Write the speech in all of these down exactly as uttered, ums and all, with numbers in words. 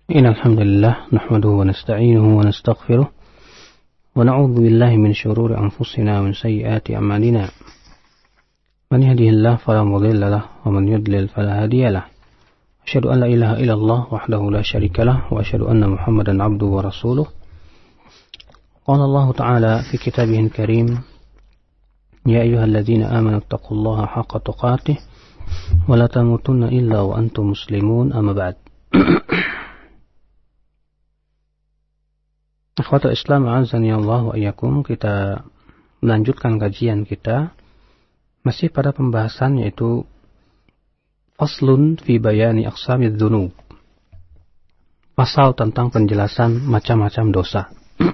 إن الحمد لله نحمده ونستعينه ونستغفره ونعوذ بالله من شرور أنفسنا ومن سيئات أعمالنا من يهده الله فلا مضل له ومن يضلل فلا هادي له أشهد أن لا إله إلا الله وحده لا شريك له وأشهد أن محمدا عبده ورسوله قال الله تعالى في كتابه الكريم يا أيها الذين آمنوا اتقوا الله حق تقاته ولا تموتن إلا وأنتم مسلمون أما بعد. Akhwatul Islam a'azzani Allah wa iyyakum, kita melanjutkan kajian kita masih pada pembahasan yaitu faslun fi bayani aqsamidz dzunub. Pasal tentang penjelasan macam-macam dosa.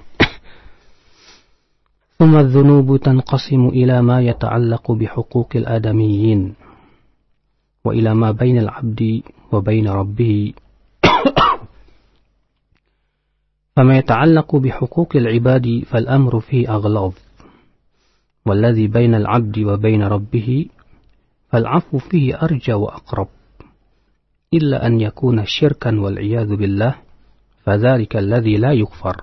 Tsumma adz-dzunubu tanqasimu ila ma yata'allaqu bi huquqil adamiyyin wa ila ma bainal 'abdi wa bain rabbih. فما يتعلق بحقوق العباد فالأمر فيه أغلاظ والذي بين العبد وبين ربه فالعفو فيه أرجى وأقرب إلا أن يكون شركا والعياذ بالله فذلك الذي لا يغفر.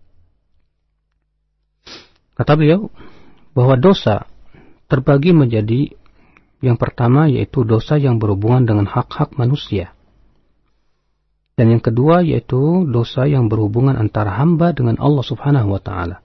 Kata beliau bahwa dosa terbagi menjadi yang pertama yaitu dosa yang berhubungan dengan hak-hak manusia. Dan yang kedua yaitu dosa yang berhubungan antara hamba dengan Allah Subhanahu wa taala.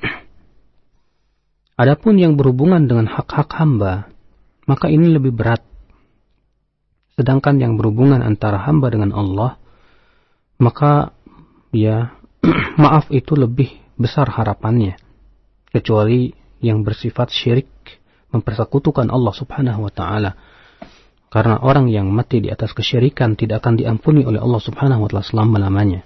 Adapun yang berhubungan dengan hak-hak hamba, maka ini lebih berat. Sedangkan yang berhubungan antara hamba dengan Allah, maka ya maaf itu lebih besar harapannya. Kecuali yang bersifat syirik, mempersekutukan Allah Subhanahu wa taala. Karena orang yang mati di atas kesyirikan tidak akan diampuni oleh Allah Subhanahu wa taala selama-lamanya.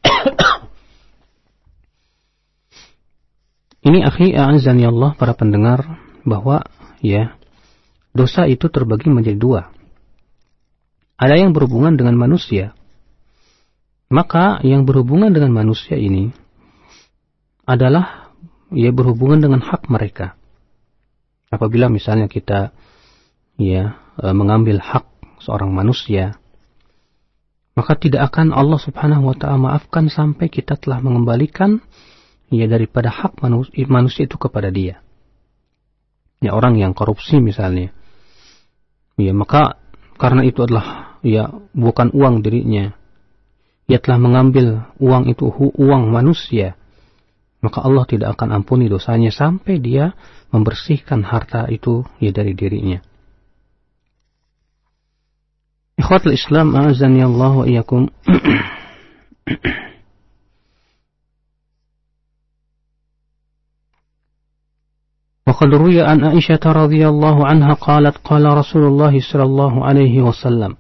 Ini akhi a'azzani Allah para pendengar bahwa ya dosa itu terbagi menjadi dua. Ada yang berhubungan dengan manusia. Maka yang berhubungan dengan manusia ini adalah ya berhubungan dengan hak mereka. Apabila misalnya kita ya mengambil hak seorang manusia, maka tidak akan Allah Subhanahu wa taala maafkan sampai kita telah mengembalikan ya daripada hak manusia, manusia itu kepada dia. Ya orang yang korupsi misalnya, ya maka karena itu adalah ya bukan uang dirinya, ia telah mengambil uang itu uang manusia, maka Allah tidak akan ampuni dosanya sampai dia membersihkan harta itu ya dari dirinya. Ikhwatul Islam a'azzani Allah wa iyyakum. وقد روي عن عائشة رضي الله عنها قالت قال رسول الله صلى الله عليه وسلم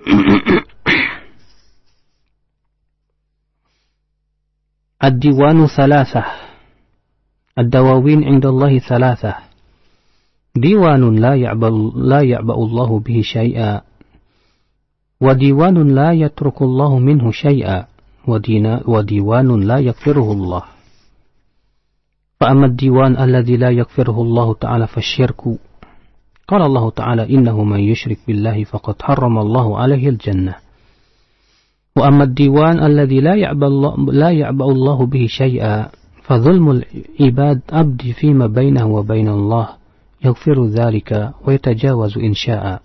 الديوان ثلاثة الدواوين عند الله ثلاثة ديوان لا يعبأ لا يعبأ الله به شيئا وديوان لا يترك الله منه شيئا وديوان لا يغفره الله فأما الديوان الذي لا يغفره الله تعالى فالشرك قال الله تعالى إنه من يشرك بالله فقد حرم الله عليه الجنة وأما الديوان الذي لا يعبأ الله, لا يعبأ الله به شيئا فظلم العباد عبد فيما بينه وبين الله يغفر ذلك ويتجاوز إن شاء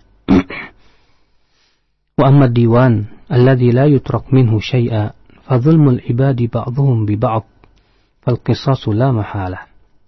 وأما الديوان الذي لا يترك منه شيئا فظلم العباد بعضهم ببعض فالقصاص لا محالة.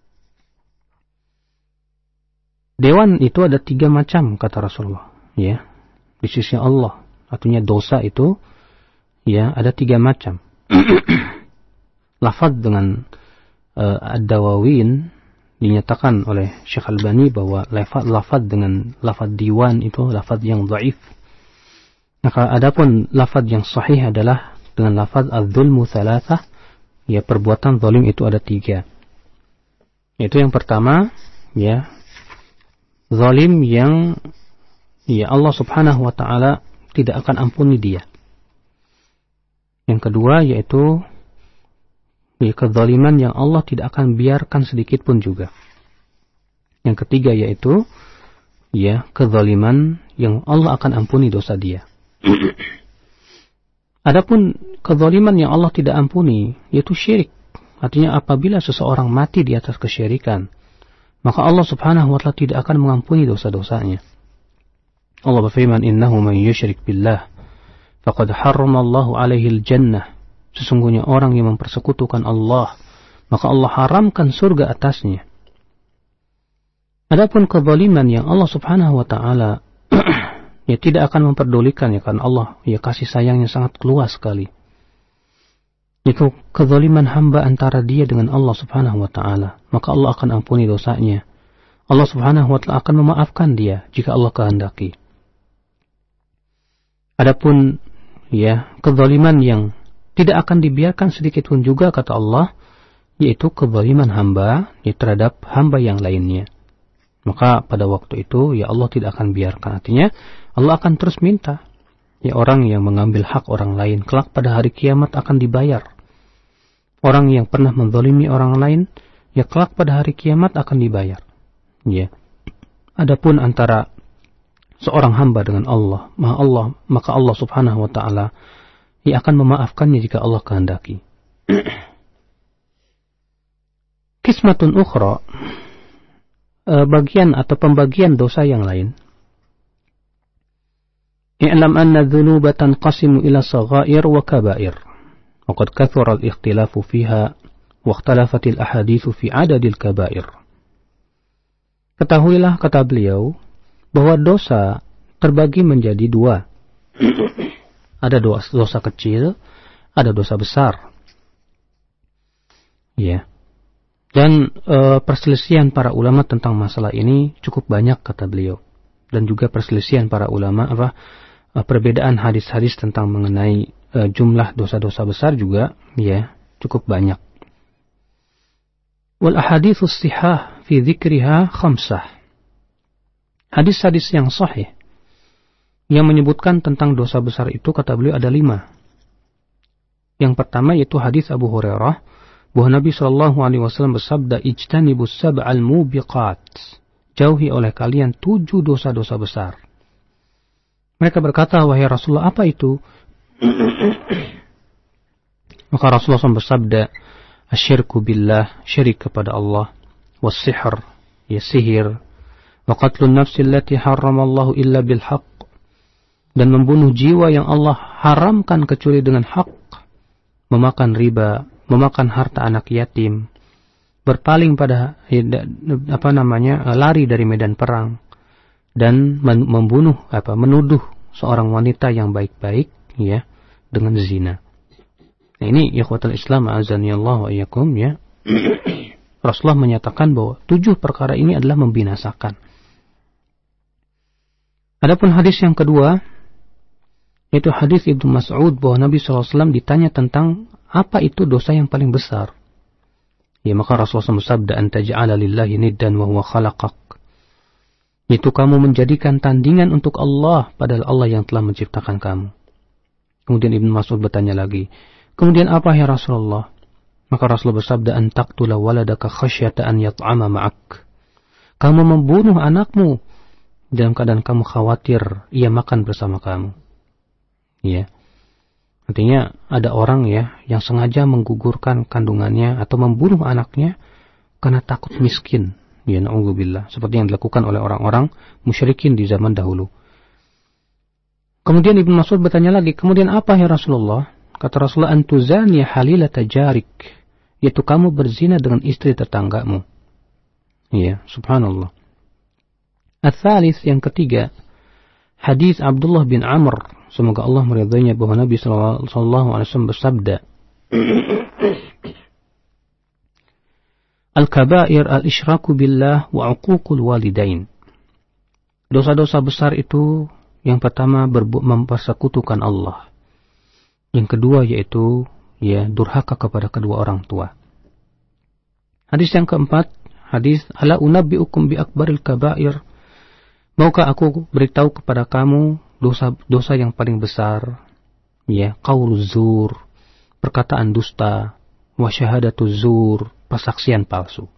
Dewan itu ada tiga macam kata Rasulullah, ya di sisi Allah. Artinya dosa itu ya ada tiga macam. Lafaz dengan uh, ad-dawawin dinyatakan oleh Syekh Albani bahwa lafaz lafaz dengan lafaz diwan itu lafaz yang dhaif. Maka adapun lafaz yang sahih adalah dengan lafaz az-zulmu thalathah, ya perbuatan zalim itu ada tiga. Itu yang pertama, ya zalim yang ya Allah Subhanahu wa taala tidak akan ampuni dia. Yang kedua yaitu ya kezaliman yang Allah tidak akan biarkan sedikit pun juga. Yang ketiga yaitu ya kezaliman yang Allah akan ampuni dosa dia. Adapun kezaliman yang Allah tidak ampuni yaitu syirik. Artinya apabila seseorang mati di atas kesyirikan, maka Allah Subhanahu wa taala tidak akan mengampuni dosa-dosanya. Allah berfirman, "Innahu man yusyrik billah faqad harramallahu 'alaihi al-jannah." Sesungguhnya orang yang mempersekutukan Allah, maka Allah haramkan surga atasnya. Adapun kezaliman yang Allah Subhanahu wa taala ya tidak akan memperdulikan, ya, karena Allah ya kasih sayangnya sangat luas sekali. Itu kezaliman hamba antara dia dengan Allah Subhanahu wa taala, maka Allah akan ampuni dosanya. Allah Subhanahu wa taala akan memaafkan dia jika Allah kehendaki. Adapun ya kezaliman yang tidak akan dibiarkan sedikit pun juga, kata Allah, yaitu kezaliman hamba ya terhadap hamba yang lainnya. Maka pada waktu itu ya Allah tidak akan biarkan. Artinya Allah akan terus minta. Ya, orang yang mengambil hak orang lain kelak pada hari kiamat akan dibayar. Orang yang pernah menzalimi orang lain ya kelak pada hari kiamat akan dibayar. Ya. Adapun antara seorang hamba dengan Allah, maka Allah, maka Allah Subhanahu wa taala ia akan memaafkannya jika Allah kehendaki. Qismatun ukhra, bagian atau pembagian dosa yang lain. I'lam anna dhunuba tanqasimu ila saghair wa kabair. Wa qad kathura al-ikhtilafu fiha wa ikhtalafat al-ahaditsu fi 'adadil kabair. Ketahuilah, kata beliau, bahwa dosa terbagi menjadi dua. Ada dosa, dosa kecil, ada dosa besar. Ya. Dan e, perselisihan para ulama tentang masalah ini cukup banyak, kata beliau. Dan juga perselisihan para ulama apa e, perbedaan hadis-hadis tentang mengenai e, jumlah dosa-dosa besar juga ya cukup banyak. Wal ahaditsus sihah fi dzikriha khamsah. Hadis-hadis yang sahih yang menyebutkan tentang dosa besar itu, kata beliau, ada lima. Yang pertama yaitu hadis Abu Hurairah bahwa Nabi shallallahu alaihi wasallam bersabda, "Ijtanibus sab'al mubiqat." Jauhi oleh kalian tujuh dosa-dosa besar. Mereka berkata, "Wahai Rasulullah, apa itu?" Maka Rasulullah shallallahu alaihi wasallam bersabda, "Asyirku billah," syirik kepada Allah, "was-sihr," ya sihir, "wa qatlun nafsi allati harramallahu illa bil haqq," dan membunuh jiwa yang Allah haramkan kecuali dengan hak, memakan riba, memakan harta anak yatim, berpaling pada apa namanya lari dari medan perang, dan membunuh apa menuduh seorang wanita yang baik-baik ya dengan zina. Nah, ini ikhwatul Islam azanillahu wa iyyakum ya. Rasulullah menyatakan bahwa tujuh perkara ini adalah membinasakan. Adapun hadis yang kedua yaitu hadis Ibnu Mas'ud bahwa Nabi shallallahu alaihi wasallam ditanya tentang apa itu dosa yang paling besar. Ya, maka Rasulullah bersabda, "Anta ja'ala lillahi niddan wa huwa khalaqak." Itu kamu menjadikan tandingan untuk Allah padahal Allah yang telah menciptakan kamu. Kemudian Ibnu Mas'ud bertanya lagi, "Kemudian apa ya Rasulullah?" Maka Rasulullah bersabda, "An taqtula waladaka khasyata an yat'ama ma'ak." Kamu membunuh anakmu dalam keadaan kamu khawatir ia makan bersama kamu. Ya. Artinya ada orang ya yang sengaja menggugurkan kandungannya atau membunuh anaknya karena takut miskin. Ya, na'udzubillah, seperti yang dilakukan oleh orang-orang musyrikin di zaman dahulu. Kemudian Ibnu Mas'ud bertanya lagi, "Kemudian apa ya Rasulullah?" Kata Rasulullah, "Antuzani halilata jarik," yaitu kamu berzina dengan istri tetanggamu. Ya, subhanallah. Ats-tsalits, yang ketiga, hadis Abdullah bin Amr, semoga Allah meridainya, bahwa Nabi sallallahu alaihi wasallam bersabda, "Al-kabair al-isyraku billah wa 'uququl walidain." Dosa-dosa besar itu yang pertama berbu- mempersekutukan Allah. Yang kedua yaitu ya durhaka kepada kedua orang tua. Hadis yang keempat, hadis ala unabbiukum bi akbaril kabair. Maukah aku beritahu kepada kamu dosa-dosa yang paling besar? Ya, qauluz zur, perkataan dusta, wa syahadatuz zur, persaksian palsu.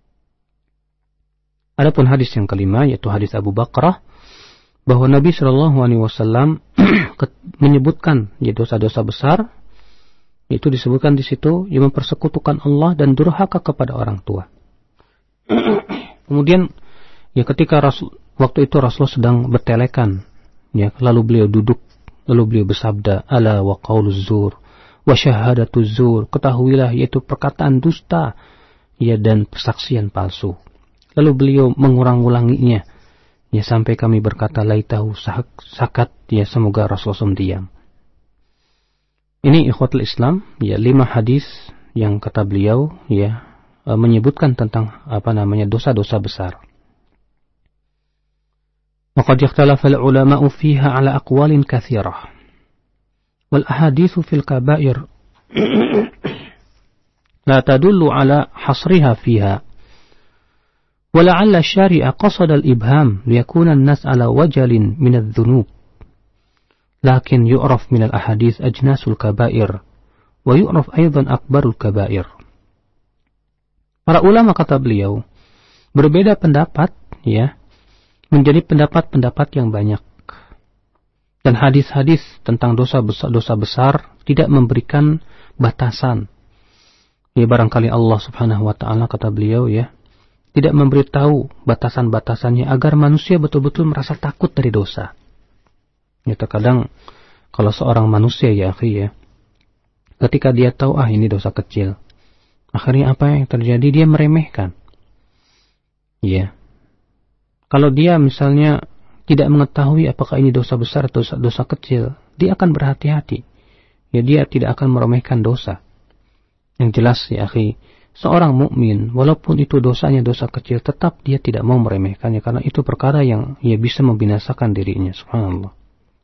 Adapun hadis yang kelima yaitu hadis Abu Bakrah bahwa Nabi Shallallahu Alaihi Wasallam menyebutkan ya dosa-dosa besar Itu disebutkan di situ yang mempersekutukan Allah dan durhaka kepada orang tua. Kemudian ya ketika Rasul waktu itu Rasulullah sedang bertelekan, ya lalu beliau duduk, lalu beliau bersabda, ala wa qauluz zur wa syahadatuz zur, ketahuilah yaitu perkataan dusta, ya dan persaksian palsu. Lalu beliau mengurang-ulanginya, ya sampai kami berkata laitahu sakat, ya semoga Rasulullah diam. Ini ikhwatul Islam, ya lima hadis yang kata beliau ya menyebutkan tentang apa namanya dosa-dosa besar. Waqad ikhtalafa al-ulama'u fiha ala aqwalin katsirah. Wal ahaditsu fil kaba'ir la tadullu ala hasriha fiha. ولعل الشارع قصد الإبهام ليكون الناس على وجل من الذنوب. لكن يعرف من الأحاديث أجناس الكبائر ويعرف أيضا أكبر الكبائر. Para ulama kata beliau berbeda pendapat ya menjadi pendapat-pendapat yang banyak. Dan hadis-hadis tentang dosa besar, dosa besar tidak memberikan batasan. Ya barangkali Allah Subhanahu wa taala kata beliau ya tidak memberitahu batasan-batasannya agar manusia betul-betul merasa takut dari dosa. Ya terkadang kalau seorang manusia ya akhi ya, ketika dia tahu ah ini dosa kecil, akhirnya apa yang terjadi? Dia meremehkan. Ya. Kalau dia misalnya tidak mengetahui apakah ini dosa besar atau dosa, dosa kecil, dia akan berhati-hati. Ya dia tidak akan meremehkan dosa. Yang jelas ya akhi, seorang mukmin walaupun itu dosanya dosa kecil, tetap dia tidak mau meremehkannya karena itu perkara yang ya bisa membinasakan dirinya. Subhanallah.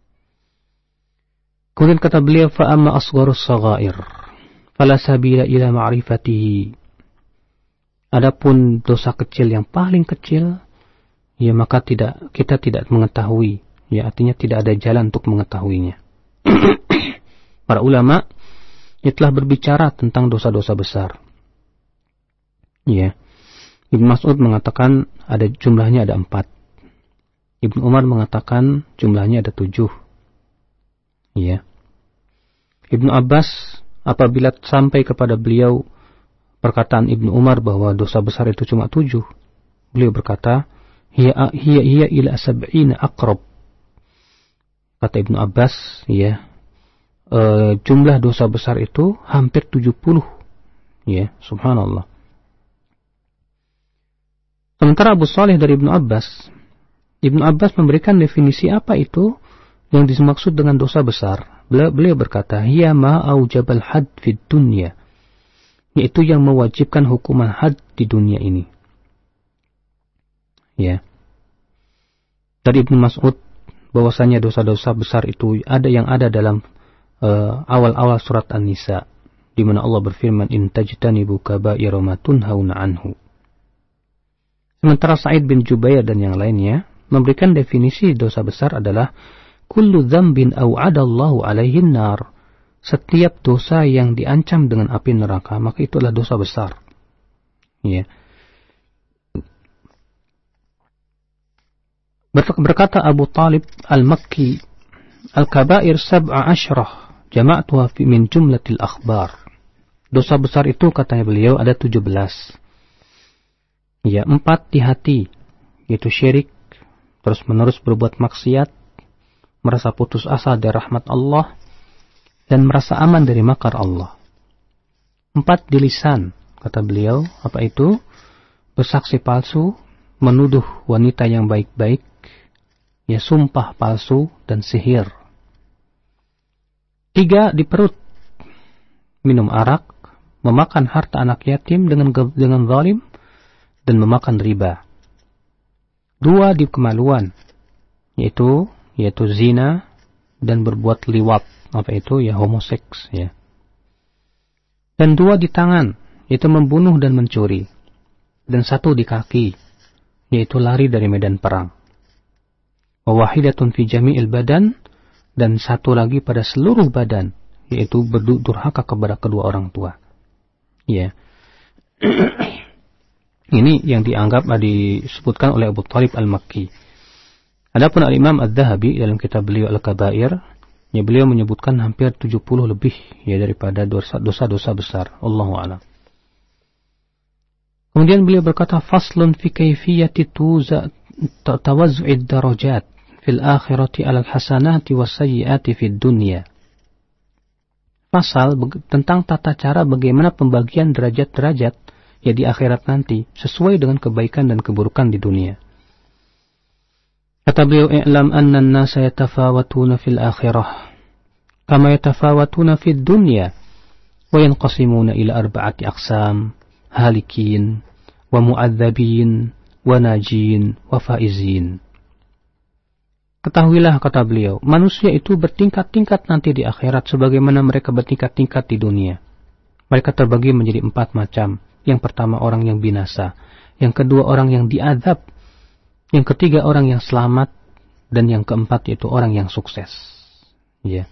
Kemudian kata beliau, fa amma asgharus saghair fala sabila ila ma'rifatihi. Adapun dosa kecil yang paling kecil, ya maka tidak kita tidak mengetahui, ya artinya tidak ada jalan untuk mengetahuinya. Para ulama ya telah berbicara tentang dosa-dosa besar. Ya, Ibnu Mas'ud mengatakan ada jumlahnya ada empat. Ibnu Umar mengatakan jumlahnya ada tujuh. Ya. Ibnu Abbas apabila sampai kepada beliau perkataan Ibnu Umar bahwa dosa besar itu cuma tujuh, beliau berkata, hiya hiya hiya ila sab'ina aqrab. Kata Ibnu Abbas, ya, e, jumlah dosa besar itu hampir tujuh puluh. Ya, subhanallah. Sementara Abu Salih dari Ibnu Abbas, Ibnu Abbas memberikan definisi apa itu yang dimaksud dengan dosa besar. Beliau, beliau berkata, hiya ma aujabal had fid dunya, yaitu yang mewajibkan hukuman had di dunia ini. Ya. Dari Ibnu Mas'ud bahwasanya dosa-dosa besar itu ada yang ada dalam uh, awal-awal surat An-Nisa di mana Allah berfirman in tajtanibu kaba'ira ma tunhauna anhu. Sementara Sa'id bin Jubair dan yang lainnya memberikan definisi dosa besar adalah kullu dzambin au'adallahu alaihi nar. Setiap dosa yang diancam dengan api neraka, maka itu adalah dosa besar. Ya. Berkata Abu Talib Al-Makki, Al-Kabair sab'a asyrah, jama'tuha fi min jumlatil akhbar. Dosa besar itu katanya beliau ada tujuh belas. Ya, empat di hati, yaitu syirik, terus menerus berbuat maksiat, merasa putus asa dari rahmat Allah, dan merasa aman dari makar Allah. Empat di lisan, kata beliau, apa itu? Bersaksi palsu, menuduh wanita yang baik-baik, ya sumpah palsu, dan sihir. Tiga di perut, minum arak, memakan harta anak yatim dengan dengan zalim, dan memakan riba. Dua di kemaluan, yaitu yaitu zina dan berbuat liwat, apa itu ya homoseks ya. Dan dua di tangan, yaitu membunuh dan mencuri. Dan satu di kaki, yaitu lari dari medan perang. Wa wahidatun fi jami'il badan, dan satu lagi pada seluruh badan, yaitu berdurhaka kepada kedua orang tua. Ya. Ini yang dianggap disebutkan oleh Abu Talib Al-Makki. Adapun Al-Imam Adz-Dzahabi dalam kitab beliau Al-Kabair, Ya, beliau menyebutkan hampir tujuh puluh lebih ya daripada dosa-dosa besar. Allahu a'lam. Kemudian beliau berkata, faslun fi kayfiyati tuza tawazzu'id darajat fil akhirati 'alal hasanati was sayyiati fid dunya. Pasal tentang tata cara bagaimana pembagian derajat-derajat ya di akhirat nanti sesuai dengan kebaikan dan keburukan di dunia. Kata beliau, i'lam anna an-nasa yatafawatuna fil akhirah kama yatafawatuna fid dunya wa yanqasimuna ila arba'ati aqsam, halikin wa mu'adzabin wa najin wa faizin. Ketahuilah, kata beliau, manusia itu bertingkat-tingkat nanti di akhirat sebagaimana mereka bertingkat-tingkat di dunia. Mereka terbagi menjadi empat macam. Yang pertama orang yang binasa, yang kedua orang yang diazab, yang ketiga orang yang selamat, dan yang keempat yaitu orang yang sukses. Ya.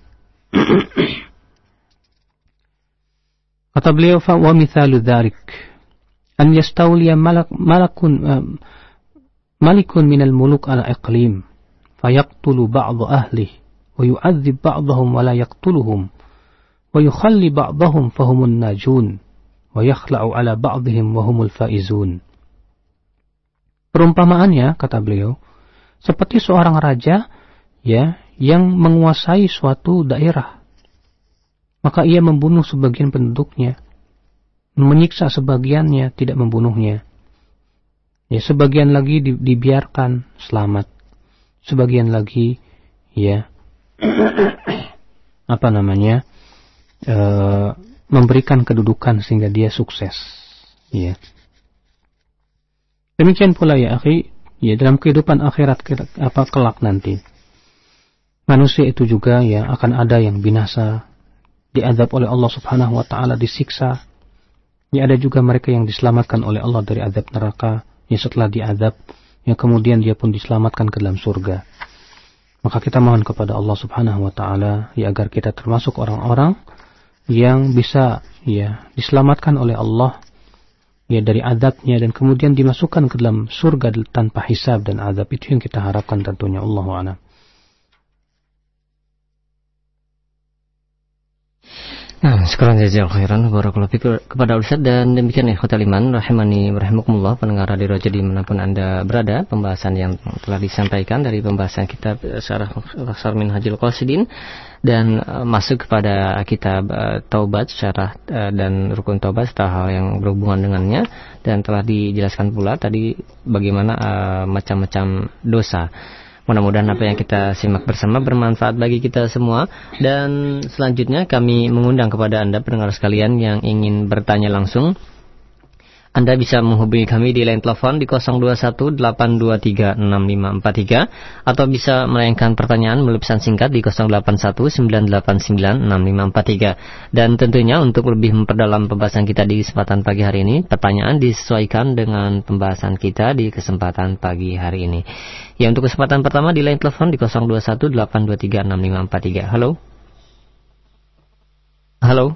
Kata beliau, fa wa mithalu dzalik an yastawliya malak malakun uh, malikun minal muluk ala iqlim fayaqtulu ba'd ahlihi wa yu'adzib ba'dahum wa la yaqtuluhum wa yukhalli ba'dahum fahumun najun wa yakhla'u ala ba'dihim wa humul faizun. Perumpamaannya, kata beliau, seperti seorang raja ya yang menguasai suatu daerah. Maka ia membunuh sebagian penduduknya, menyiksa sebagiannya, tidak membunuhnya. Ya, sebagian lagi di, dibiarkan selamat, sebagian lagi ya apa namanya e, memberikan kedudukan sehingga dia sukses. Ya. Demikian pula ya akhi, ya dalam kehidupan akhirat apa kelak nanti. Manusia itu juga ya akan ada yang binasa, diazab oleh Allah Subhanahu wa taala, disiksa. Ya ada juga mereka yang diselamatkan oleh Allah dari azab neraka, ya setelah diazab, ya kemudian dia pun diselamatkan ke dalam surga. Maka kita mohon kepada Allah Subhanahu wa taala ya agar kita termasuk orang-orang yang bisa ya diselamatkan oleh Allah ya dari azabnya dan kemudian dimasukkan ke dalam surga tanpa hisab dan azab. Itu yang kita harapkan tentunya. Allahu a'lam. Nah, sekarang jazakallahu khairan barakallahu fiik kepada Ustaz, dan demikian ikhwatal iman rahimani rahimakumullah pendengar Radio Raja dimanapun Anda berada, pembahasan yang telah disampaikan dari pembahasan kitab Syarah Minhajul Qasidin dan uh, masuk kepada kitab uh, Taubat, Syarah uh, dan Rukun Taubat serta hal yang berhubungan dengannya, dan telah dijelaskan pula tadi bagaimana uh, macam-macam dosa. Mudah-mudahan apa yang kita simak bersama bermanfaat bagi kita semua. Dan selanjutnya kami mengundang kepada Anda pendengar sekalian yang ingin bertanya langsung. Anda bisa menghubungi kami di line telepon di nol dua satu delapan dua tiga enam lima empat tiga atau bisa melayangkan pertanyaan melalui pesan singkat di nol delapan satu sembilan delapan sembilan enam lima empat tiga. Dan tentunya untuk lebih memperdalam pembahasan kita di kesempatan pagi hari ini, pertanyaan disesuaikan dengan pembahasan kita di kesempatan pagi hari ini. Ya, untuk kesempatan pertama di line telepon di nol dua satu delapan dua tiga enam lima empat tiga. Halo. Halo.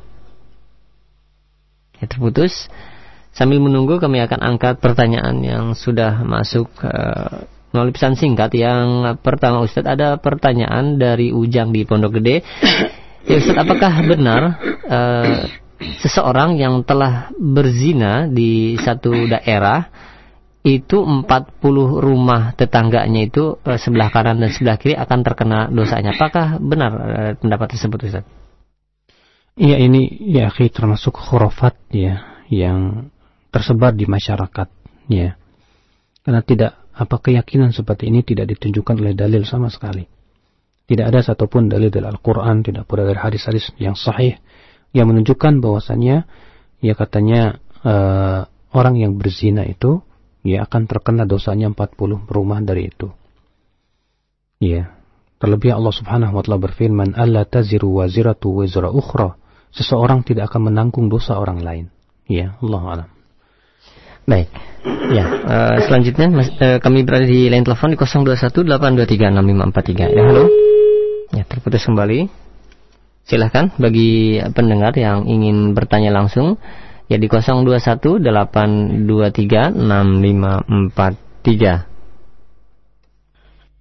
Ya, terputus. Sambil menunggu kami akan angkat pertanyaan yang sudah masuk uh, melalui pesan singkat. Yang pertama Ustadz, ada pertanyaan dari Ujang di Pondok Gede. Ya Ustadz, apakah benar uh, seseorang yang telah berzina di satu daerah itu empat puluh rumah tetangganya itu uh, sebelah kanan dan sebelah kiri akan terkena dosanya? Apakah benar uh, pendapat tersebut Ustadz? Iya, ini ya akhi termasuk khurafat ya yang tersebar di masyarakat ya. Karena tidak apa keyakinan seperti ini tidak ditunjukkan oleh dalil sama sekali. Tidak ada satupun dalil dari Al-Qur'an, tidak pula dari hadis-hadis yang sahih yang menunjukkan bahwasannya ya katanya uh, orang yang berzina itu ya akan terkena dosanya empat puluh rumah dari itu. Ya. Terlebih Allah Subhanahu wa taala berfirman, "Alla taziru waziratu wizra ukhra." Seseorang tidak akan menanggung dosa orang lain. Ya, Allahu a'lam. Baik, ya. Uh, selanjutnya mas, uh, kami berada di line telepon di nol dua satu delapan dua tiga enam lima empat tiga. Ya, halo. Ya, terputus kembali. Silahkan bagi pendengar yang ingin bertanya langsung, ya di nol dua satu delapan dua tiga enam lima empat tiga.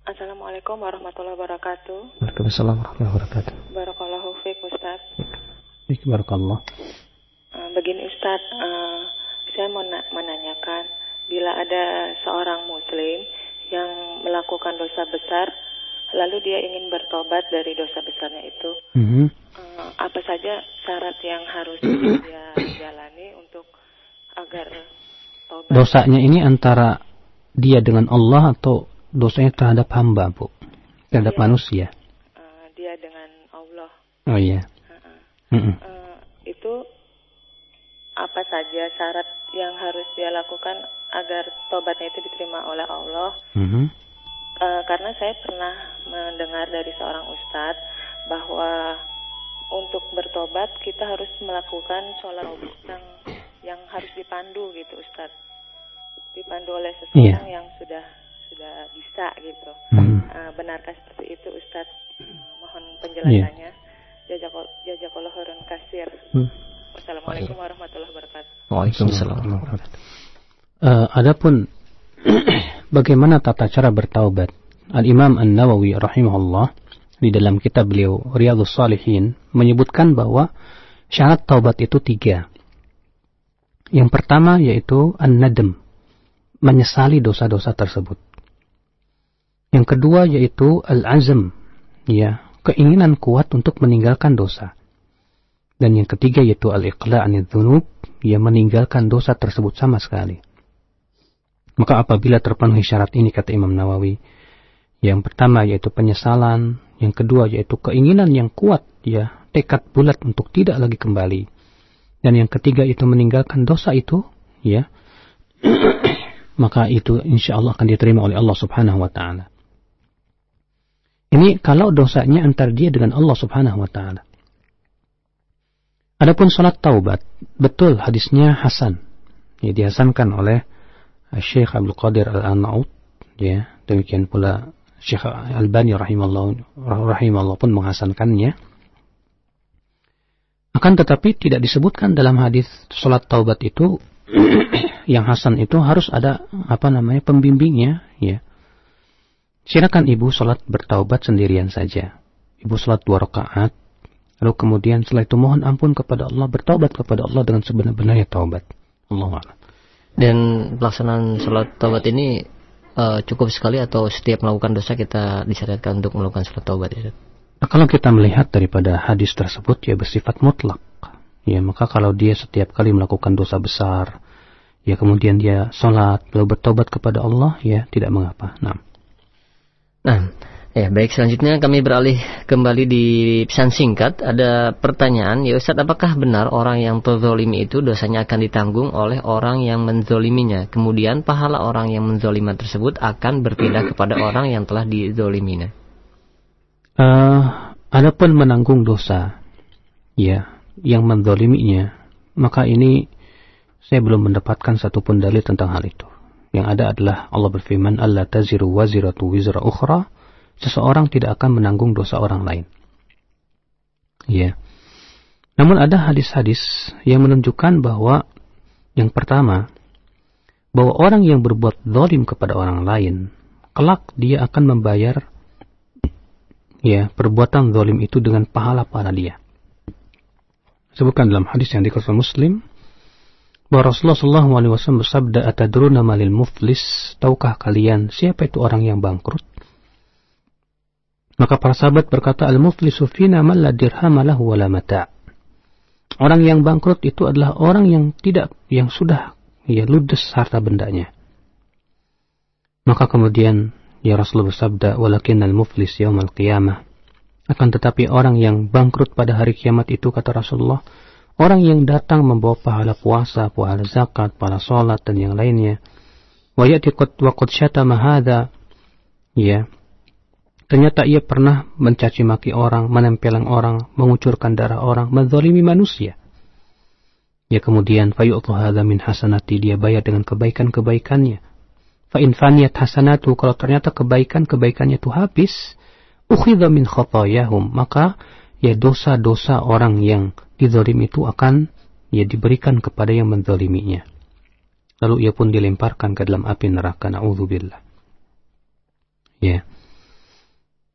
Assalamualaikum warahmatullahi wabarakatuh. Waalaikumsalam warahmatullahi wabarakatuh. Barakallahu fiik Ustaz. Baik, barakallah. Uh, begini Ustaz, uh, saya mau na- menanyakan, bila ada seorang muslim yang melakukan dosa besar, lalu dia ingin bertobat dari dosa besarnya itu, Mm-hmm. uh, apa saja syarat yang harus dia jalani untuk agar tobat? Dosanya ini antara dia dengan Allah atau dosanya terhadap hamba, Bu? Terhadap Dia- manusia? Uh, dia dengan Allah. Oh iya. Uh-uh. Mm-mm. Uh, itu apa saja syarat yang harus dia lakukan agar tobatnya itu diterima oleh Allah? Mhm. Uh, karena saya pernah mendengar dari seorang ustadz bahwa untuk bertobat kita harus melakukan sholat yang yang harus dipandu gitu Ustadz, dipandu oleh seseorang Iya. yang sudah sudah bisa gitu. Mhm. Uh, benarkah seperti itu Ustadz? Uh, mohon penjelasannya. Jazakal jazakallahu khairan katsir. Hmm. Wassalamualaikum warahmatullahi wabarakatuh. Waalaikumsalam. Uh, adapun bagaimana tata cara bertaubat, Al-Imam An-Nawawi rahimahullah di dalam kitab beliau Riyadhus Shalihin menyebutkan bahwa syarat taubat itu tiga. Yang pertama yaitu an-nadam, menyesali dosa-dosa tersebut. Yang kedua yaitu al-azm, ya, keinginan kuat untuk meninggalkan dosa. Dan yang ketiga yaitu al-iqla' anidz-dzunub, ya, meninggalkan dosa tersebut sama sekali. Maka apabila terpenuhi syarat ini, kata Imam Nawawi, yang pertama yaitu penyesalan, yang kedua yaitu keinginan yang kuat, ya, tekad bulat untuk tidak lagi kembali, dan yang ketiga itu meninggalkan dosa itu, ya, maka itu insya Allah akan diterima oleh Allah Subhanahu Wa Taala. Ini kalau dosanya antara dia dengan Allah Subhanahu Wa Taala. Adapun salat taubat, betul hadisnya hasan, ya, dihasankan oleh Syekh Abdul Qadir Al-Arnaut, ya, demikian pula Syekh Al-Albani rahimahullah, rahimahullah pun menghasankannya. Akan tetapi tidak disebutkan dalam hadis salat taubat itu yang hasan itu harus ada apa namanya pembimbingnya, ya. Silakan ibu salat bertaubat sendirian saja. Ibu salat dua rakaat, lalu kemudian setelah itu mohon ampun kepada Allah, bertaubat kepada Allah dengan sebenar-benarnya taubat. Allahu a'lam. Dan pelaksanaan salat taubat ini uh, cukup sekali atau setiap melakukan dosa kita disyariatkan untuk melakukan salat taubat, ya? Nah, kalau kita melihat daripada hadis tersebut, ya, bersifat mutlak, ya, maka kalau dia setiap kali melakukan dosa besar, ya, kemudian dia sholat lalu bertobat kepada Allah, ya, tidak mengapa. Nah, Nah, ya baik, selanjutnya kami beralih kembali di pesan singkat. Ada pertanyaan, ya Ustaz, apakah benar orang yang terzolimi itu dosanya akan ditanggung oleh orang yang menzoliminya, kemudian pahala orang yang menzoliman tersebut akan berpindah kepada orang yang telah dizoliminya? Uh, adapun menanggung dosa, ya, yang menzoliminya, maka ini saya belum mendapatkan satupun dalil tentang hal itu. Yang ada adalah Allah berfirman, "Alla taziru waziratu wizra ukhra." Seseorang tidak akan menanggung dosa orang lain. Ya. Namun ada hadis-hadis yang menunjukkan bahwa yang pertama, bahwa orang yang berbuat zalim kepada orang lain, kelak dia akan membayar, ya, perbuatan zalim itu dengan pahala-pahala dia. Sebutkan dalam hadis yang dikutip Muslim bahwa Rasulullah shallallahu alaihi wasallam bersabda, "Atadruna malil muflis?" Tahukah kalian siapa itu orang yang bangkrut? Maka para sahabat berkata, "Al-muflisu fina man la dirham lahu wala mata'." Orang yang bangkrut itu adalah orang yang tidak, yang sudah, ya, ludes harta bendanya. Maka kemudian ya Rasulullah bersabda, "Walakinnal muflis yaumal qiyamah." Akan tetapi orang yang bangkrut pada hari kiamat itu, kata Rasulullah, orang yang datang membawa pahala puasa, pahala zakat, pahala salat dan yang lainnya. Wa ya'ti qad wa qad syatama hadza. Ya. Ternyata ia pernah mencaci maki orang, menempeleng orang, mengucurkan darah orang, menzalimi manusia. Ya, kemudian fayu'tu hadza min hasanati, dia bayar dengan kebaikan-kebaikannya. Fa in faniyat hasanatu, kalau ternyata kebaikan-kebaikannya itu habis, ukhidha min khatayahum, maka ya dosa-dosa orang yang dizalim itu akan ya diberikan kepada yang menzaliminya. Lalu ia pun dilemparkan ke dalam api neraka, na'udzubillah. Ya.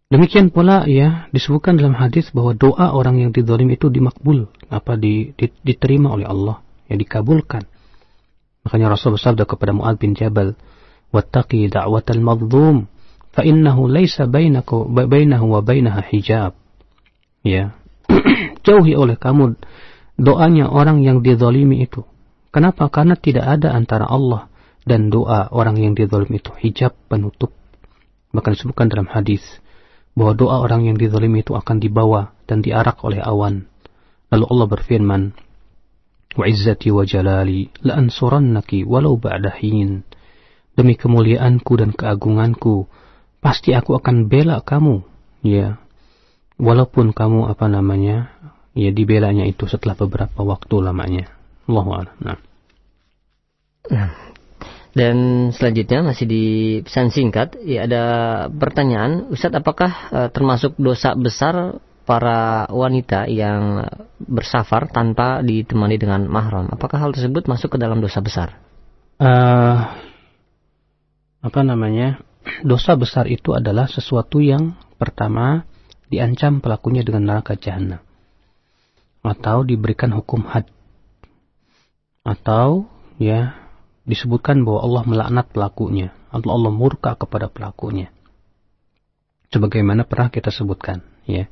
Demikian pula ya disebutkan dalam hadis bahwa doa orang yang dizalimi itu dimakbul, apa di, di, diterima oleh Allah, ya dikabulkan. Makanya Rasul bersabda kepada Mu'adz bin Jabal, "Wattaqi da'watal madhlum, fa innahu laisa bainahu bainahu wa bainaha hijab." Ya. Jauhi oleh kamu doanya orang yang dizalimi itu. Kenapa? Karena tidak ada antara Allah dan doa orang yang dizalimi itu hijab penutup. Bahkan disebutkan dalam hadis bahwa doa orang yang dizalimi itu akan dibawa dan diarak oleh awan. Lalu Allah berfirman, "Wa izzati wa jalali la ansurannaki walau ba'da hin." Demi kemuliaanku dan keagunganku, pasti aku akan bela kamu, ya. Walaupun kamu apa namanya, ya dibelanya itu setelah beberapa waktu lamanya. Allahu a'lam. Nah. Dan selanjutnya masih di pesan singkat, ya ada pertanyaan, Ustaz, apakah uh, termasuk dosa besar para wanita yang bersafar tanpa ditemani dengan mahram? Apakah hal tersebut masuk ke dalam dosa besar? Uh, apa namanya? Dosa besar itu adalah sesuatu yang pertama diancam pelakunya dengan neraka jahanam, atau diberikan hukum had, atau ya disebutkan bahwa Allah melaknat pelakunya, atau Allah murka kepada pelakunya, sebagaimana pernah kita sebutkan. Ya.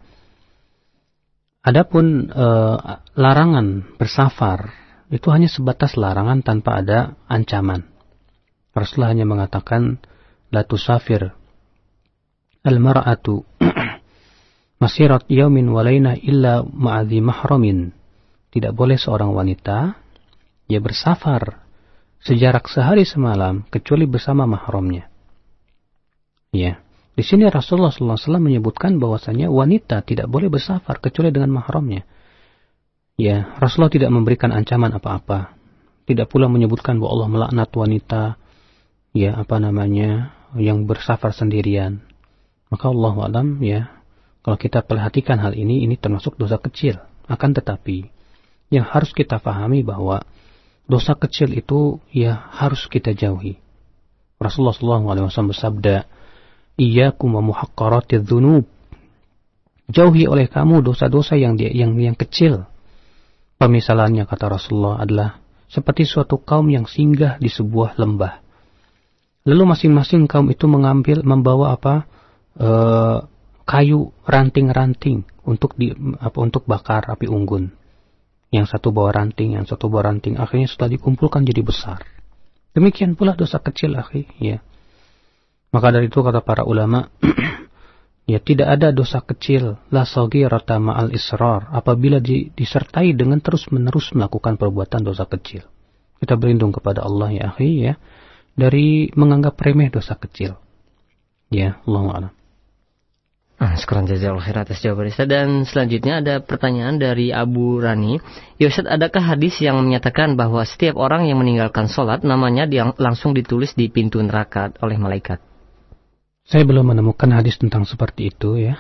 Adapun e, larangan bersafar itu hanya sebatas larangan tanpa ada ancaman. Rasulullah hanya mengatakan, la tusafir al-mar'atu masirat yaumin walaina illa ma'adhi mahramin. Tidak boleh seorang wanita ya bersafar sejarak sehari semalam kecuali bersama mahramnya. Ya, di sini Rasulullah sallallahu alaihi wasallam menyebutkan bahwasanya wanita tidak boleh bersafar kecuali dengan mahramnya. Ya, Rasulullah tidak memberikan ancaman apa-apa. Tidak pula menyebutkan bahwa Allah melaknat wanita ya apa namanya yang bersafar sendirian. Maka Allahu a'lam ya, kalau kita perhatikan hal ini, ini termasuk dosa kecil. Akan tetapi yang harus kita pahami bahwa dosa kecil itu ya harus kita jauhi. Rasulullah sallallahu alaihi wasallam bersabda, "Iyyakum wa muhaqqaratidz dzunub." Jauhi oleh kamu dosa-dosa yang yang yang kecil. Pemisalannya kata Rasulullah adalah seperti suatu kaum yang singgah di sebuah lembah. Lalu masing-masing kaum itu mengambil membawa apa? E, kayu ranting-ranting untuk di apa untuk bakar api unggun. Yang satu bawa ranting, yang satu bawa ranting. Akhirnya setelah dikumpulkan jadi besar. Demikian pula dosa kecil, akhi. Ya. Maka dari itu kata para ulama, ya tidak ada dosa kecil la saghirata ma'al israr apabila di, disertai dengan terus-menerus melakukan perbuatan dosa kecil. Kita berlindung kepada Allah ya, akhi, ya, dari menganggap remeh dosa kecil. Ya, Allahu a'lam. Ah, sekarang jazakallahu khairan atas jawaban Ustaz. Dan selanjutnya ada pertanyaan dari Abu Rani. Ya Ustaz, adakah hadis yang menyatakan bahwa setiap orang yang meninggalkan sholat namanya dia langsung ditulis di pintu neraka oleh malaikat? Saya belum menemukan hadis tentang seperti itu ya.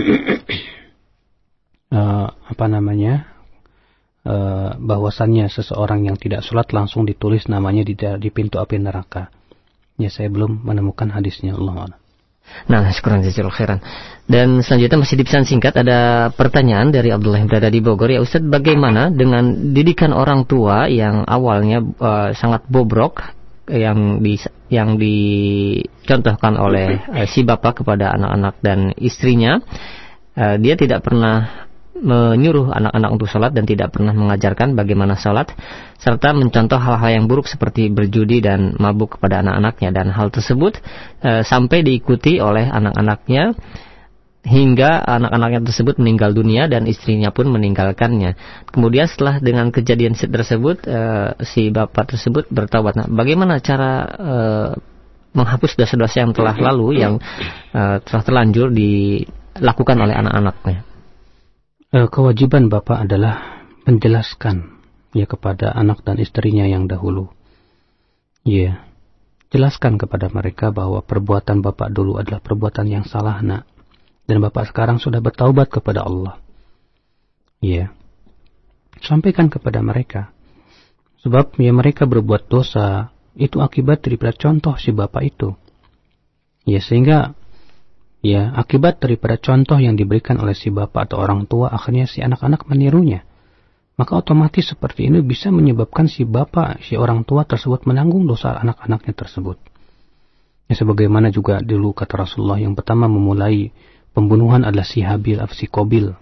uh, apa namanya? Uh, bahwasannya seseorang yang tidak sholat langsung ditulis namanya di, di pintu api neraka. Ya, saya belum menemukan hadisnya. Allah. Nah, syukuran jazakallahu khairan. Dan selanjutnya masih di pesan singkat ada pertanyaan dari Abdullah yang berada di Bogor. Ya Ustaz, bagaimana dengan didikan orang tua yang awalnya uh, sangat bobrok yang di yang dicontohkan oleh uh, si bapak kepada anak-anak dan istrinya? Uh, dia tidak pernah menyuruh anak-anak untuk sholat dan tidak pernah mengajarkan bagaimana sholat, serta mencontoh hal-hal yang buruk seperti berjudi dan mabuk kepada anak-anaknya, dan hal tersebut e, sampai diikuti oleh anak-anaknya hingga anak-anaknya tersebut meninggal dunia dan istrinya pun meninggalkannya. Kemudian setelah dengan kejadian tersebut e, si bapak tersebut bertaubat. Nah, bagaimana cara e, menghapus dosa-dosa yang telah lalu yang e, telah terlanjur dilakukan oleh anak-anaknya? Kewajiban bapak adalah menjelaskan ya kepada anak dan istrinya yang dahulu. Ya, jelaskan kepada mereka bahwa perbuatan bapak dulu adalah perbuatan yang salah, nak. Dan bapak sekarang sudah bertaubat kepada Allah. Ya, sampaikan kepada mereka. Sebab ya mereka berbuat dosa itu akibat daripada contoh si bapak itu. Ya, sehingga Ya, akibat daripada contoh yang diberikan oleh si bapak atau orang tua, akhirnya si anak-anak menirunya. Maka otomatis seperti ini bisa menyebabkan si bapak, si orang tua tersebut menanggung dosa anak-anaknya tersebut. Ya, sebagaimana juga dulu kata Rasulullah, yang pertama memulai pembunuhan adalah si Habil atau si Qabil.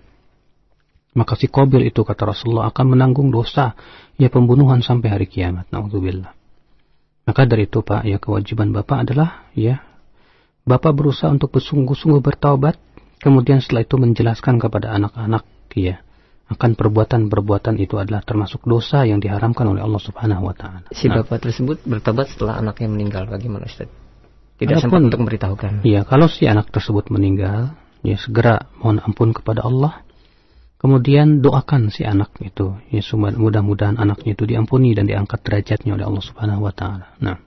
Maka si Qabil itu kata Rasulullah akan menanggung dosa ya pembunuhan sampai hari kiamat. Na'udzubillah. Maka dari itu Pak, ya kewajiban Bapak adalah ya Bapak berusaha untuk bersungguh-sungguh bertaubat, kemudian setelah itu menjelaskan kepada anak-anak ya akan perbuatan-perbuatan itu adalah termasuk dosa yang diharamkan oleh Allah Subhanahu wa taala. Si nah, Bapak tersebut bertobat setelah anaknya meninggal, bagaimana Ustaz? Tidak sempat untuk memberitahukan. Iya, kalau si anak tersebut meninggal, ya segera mohon ampun kepada Allah. Kemudian doakan si anak itu, ya mudah-mudahan anaknya itu diampuni dan diangkat derajatnya oleh Allah Subhanahu wa taala. Nah.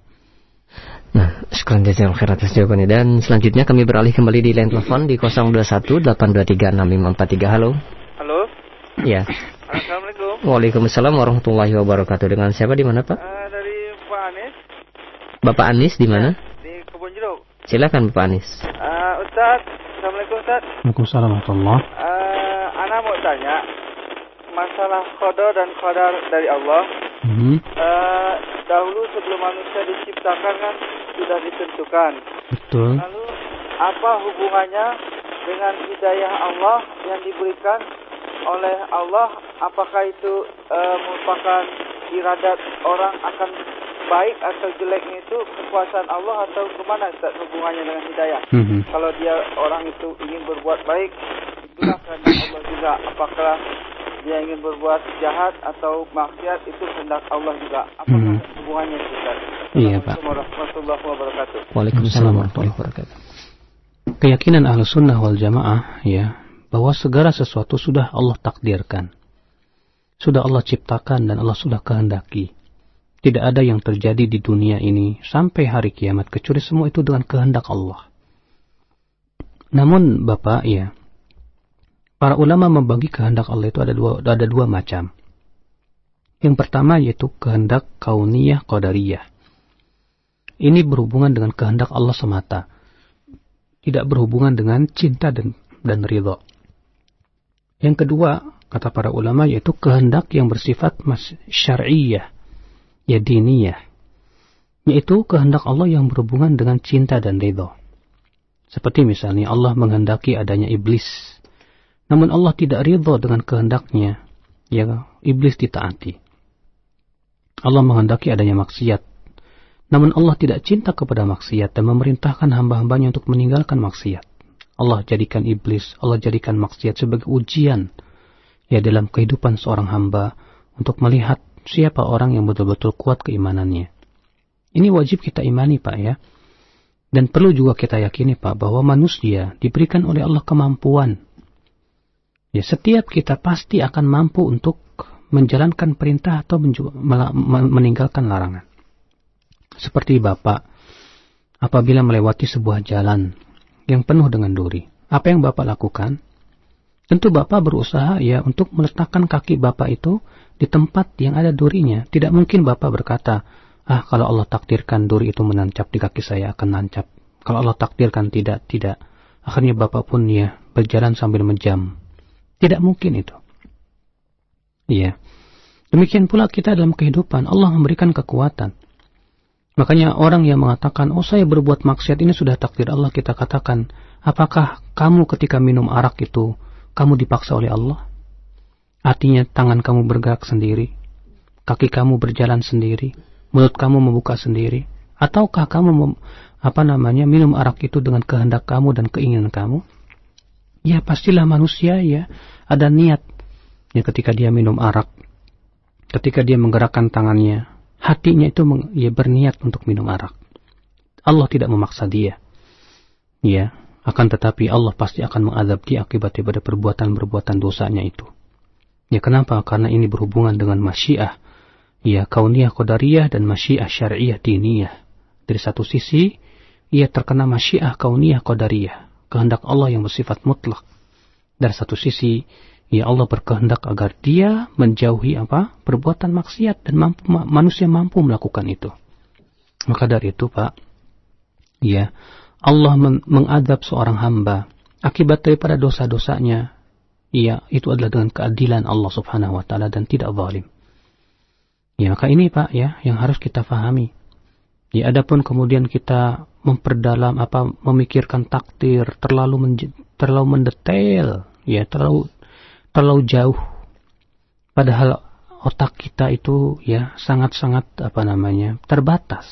Nah, sekarang jazakallahu khairan atas jawabannya. Dan selanjutnya kami beralih kembali di line telepon di nol dua satu delapan dua tiga enam lima empat tiga. Halo. Halo. Ya. Assalamualaikum. Waalaikumsalam warahmatullahi wabarakatuh. Dengan siapa di mana, Pak? Uh, dari Pak Anis. Bapak Anis di mana? Di Kebun Jeruk. Silakan Bapak Anis. Uh, Ustaz, Assalamualaikum Ustaz. Waalaikumsalam warahmatullahi. Uh, Ana mau tanya masalah qada dan qadar dari Allah. Hmm. Uh, dahulu sebelum manusia diciptakan kan sudah ditentukan. Betul. Lalu apa hubungannya dengan hidayah Allah yang diberikan oleh Allah? Apakah itu uh, merupakan iradat orang akan baik atau jeleknya itu kekuasaan Allah atau kemana Ustaz hubungannya dengan hidayah? Mm-hmm. Kalau dia orang itu ingin berbuat baik, itulah kehendak Allah juga. Apakah dia ingin berbuat jahat atau maksiat, itu kehendak Allah juga. Apakah mm-hmm. hubungannya Ustaz? Iya Pak. Assalamualaikum warahmatullahi wabarakatuh. Waalaikumsalam warahmatullahi wabarakatuh. Keyakinan Ahlussunnah wal Jamaah ya, bahwa segala sesuatu sudah Allah takdirkan. Sudah Allah ciptakan dan Allah sudah kehendaki. Tidak ada yang terjadi di dunia ini sampai hari kiamat kecuali semua itu dengan kehendak Allah. Namun Bapak ya, para ulama membagi kehendak Allah itu ada dua, ada dua macam. Yang pertama yaitu kehendak kauniyah qadariyah. Ini berhubungan dengan kehendak Allah semata. Tidak berhubungan dengan cinta dan, dan ridha. Yang kedua, kata para ulama, yaitu kehendak yang bersifat syar'iyah, ya diniyah, yaitu kehendak Allah yang berhubungan dengan cinta dan ridha. Seperti misalnya Allah menghendaki adanya iblis, namun Allah tidak ridha dengan kehendaknya, ya iblis ditaati. Allah menghendaki adanya maksiat, namun Allah tidak cinta kepada maksiat dan memerintahkan hamba-hambanya untuk meninggalkan maksiat. Allah jadikan iblis, Allah jadikan maksiat sebagai ujian ya dalam kehidupan seorang hamba untuk melihat siapa orang yang betul-betul kuat keimanannya. Ini wajib kita imani Pak ya. Dan perlu juga kita yakini Pak bahwa manusia diberikan oleh Allah kemampuan. Ya setiap kita pasti akan mampu untuk menjalankan perintah atau meninggalkan larangan. Seperti Bapak apabila melewati sebuah jalan yang penuh dengan duri, apa yang Bapak lakukan? Tentu Bapak berusaha ya untuk meletakkan kaki Bapak itu di tempat yang ada durinya. Tidak mungkin Bapak berkata, ah kalau Allah takdirkan duri itu menancap di kaki saya akan nancap. Kalau Allah takdirkan tidak, tidak. Akhirnya Bapak pun ya berjalan sambil menjam. Tidak mungkin itu. Iya. Demikian pula kita dalam kehidupan, Allah memberikan kekuatan. Makanya orang yang mengatakan, oh saya berbuat maksiat ini sudah takdir Allah, kita katakan, apakah kamu ketika minum arak itu, kamu dipaksa oleh Allah? Artinya tangan kamu bergerak sendiri, kaki kamu berjalan sendiri, mulut kamu membuka sendiri, ataukah kamu mem, apa namanya minum arak itu dengan kehendak kamu dan keinginan kamu? Ya pastilah manusia ya ada niat. Ya ketika dia minum arak, ketika dia menggerakkan tangannya, hatinya itu ya berniat untuk minum arak. Allah tidak memaksa dia. Ya, akan tetapi Allah pasti akan mengadab dia akibat daripada perbuatan-perbuatan dosanya itu. Ya kenapa? Karena ini berhubungan dengan masyiah. Ya kauniyah qadariyah dan masyiah syar'iyah diniyah. Dari satu sisi, ia terkena masyiah kauniyah qadariyah, kehendak Allah yang bersifat mutlak. Dari satu sisi, ya Allah berkehendak agar dia menjauhi apa? Perbuatan maksiat dan mampu, manusia mampu melakukan itu. Maka dari itu Pak, ya Allah men- mengadab seorang hamba akibat daripada dosa-dosanya, ya, itu adalah dengan keadilan Allah Subhanahu wa taala dan tidak zalim. Ya, maka ini Pak ya yang harus kita fahami. Ya, adapun kemudian kita memperdalam apa memikirkan takdir terlalu menj- terlalu mendetail, ya, terlalu terlalu jauh. Padahal otak kita itu ya sangat-sangat apa namanya terbatas.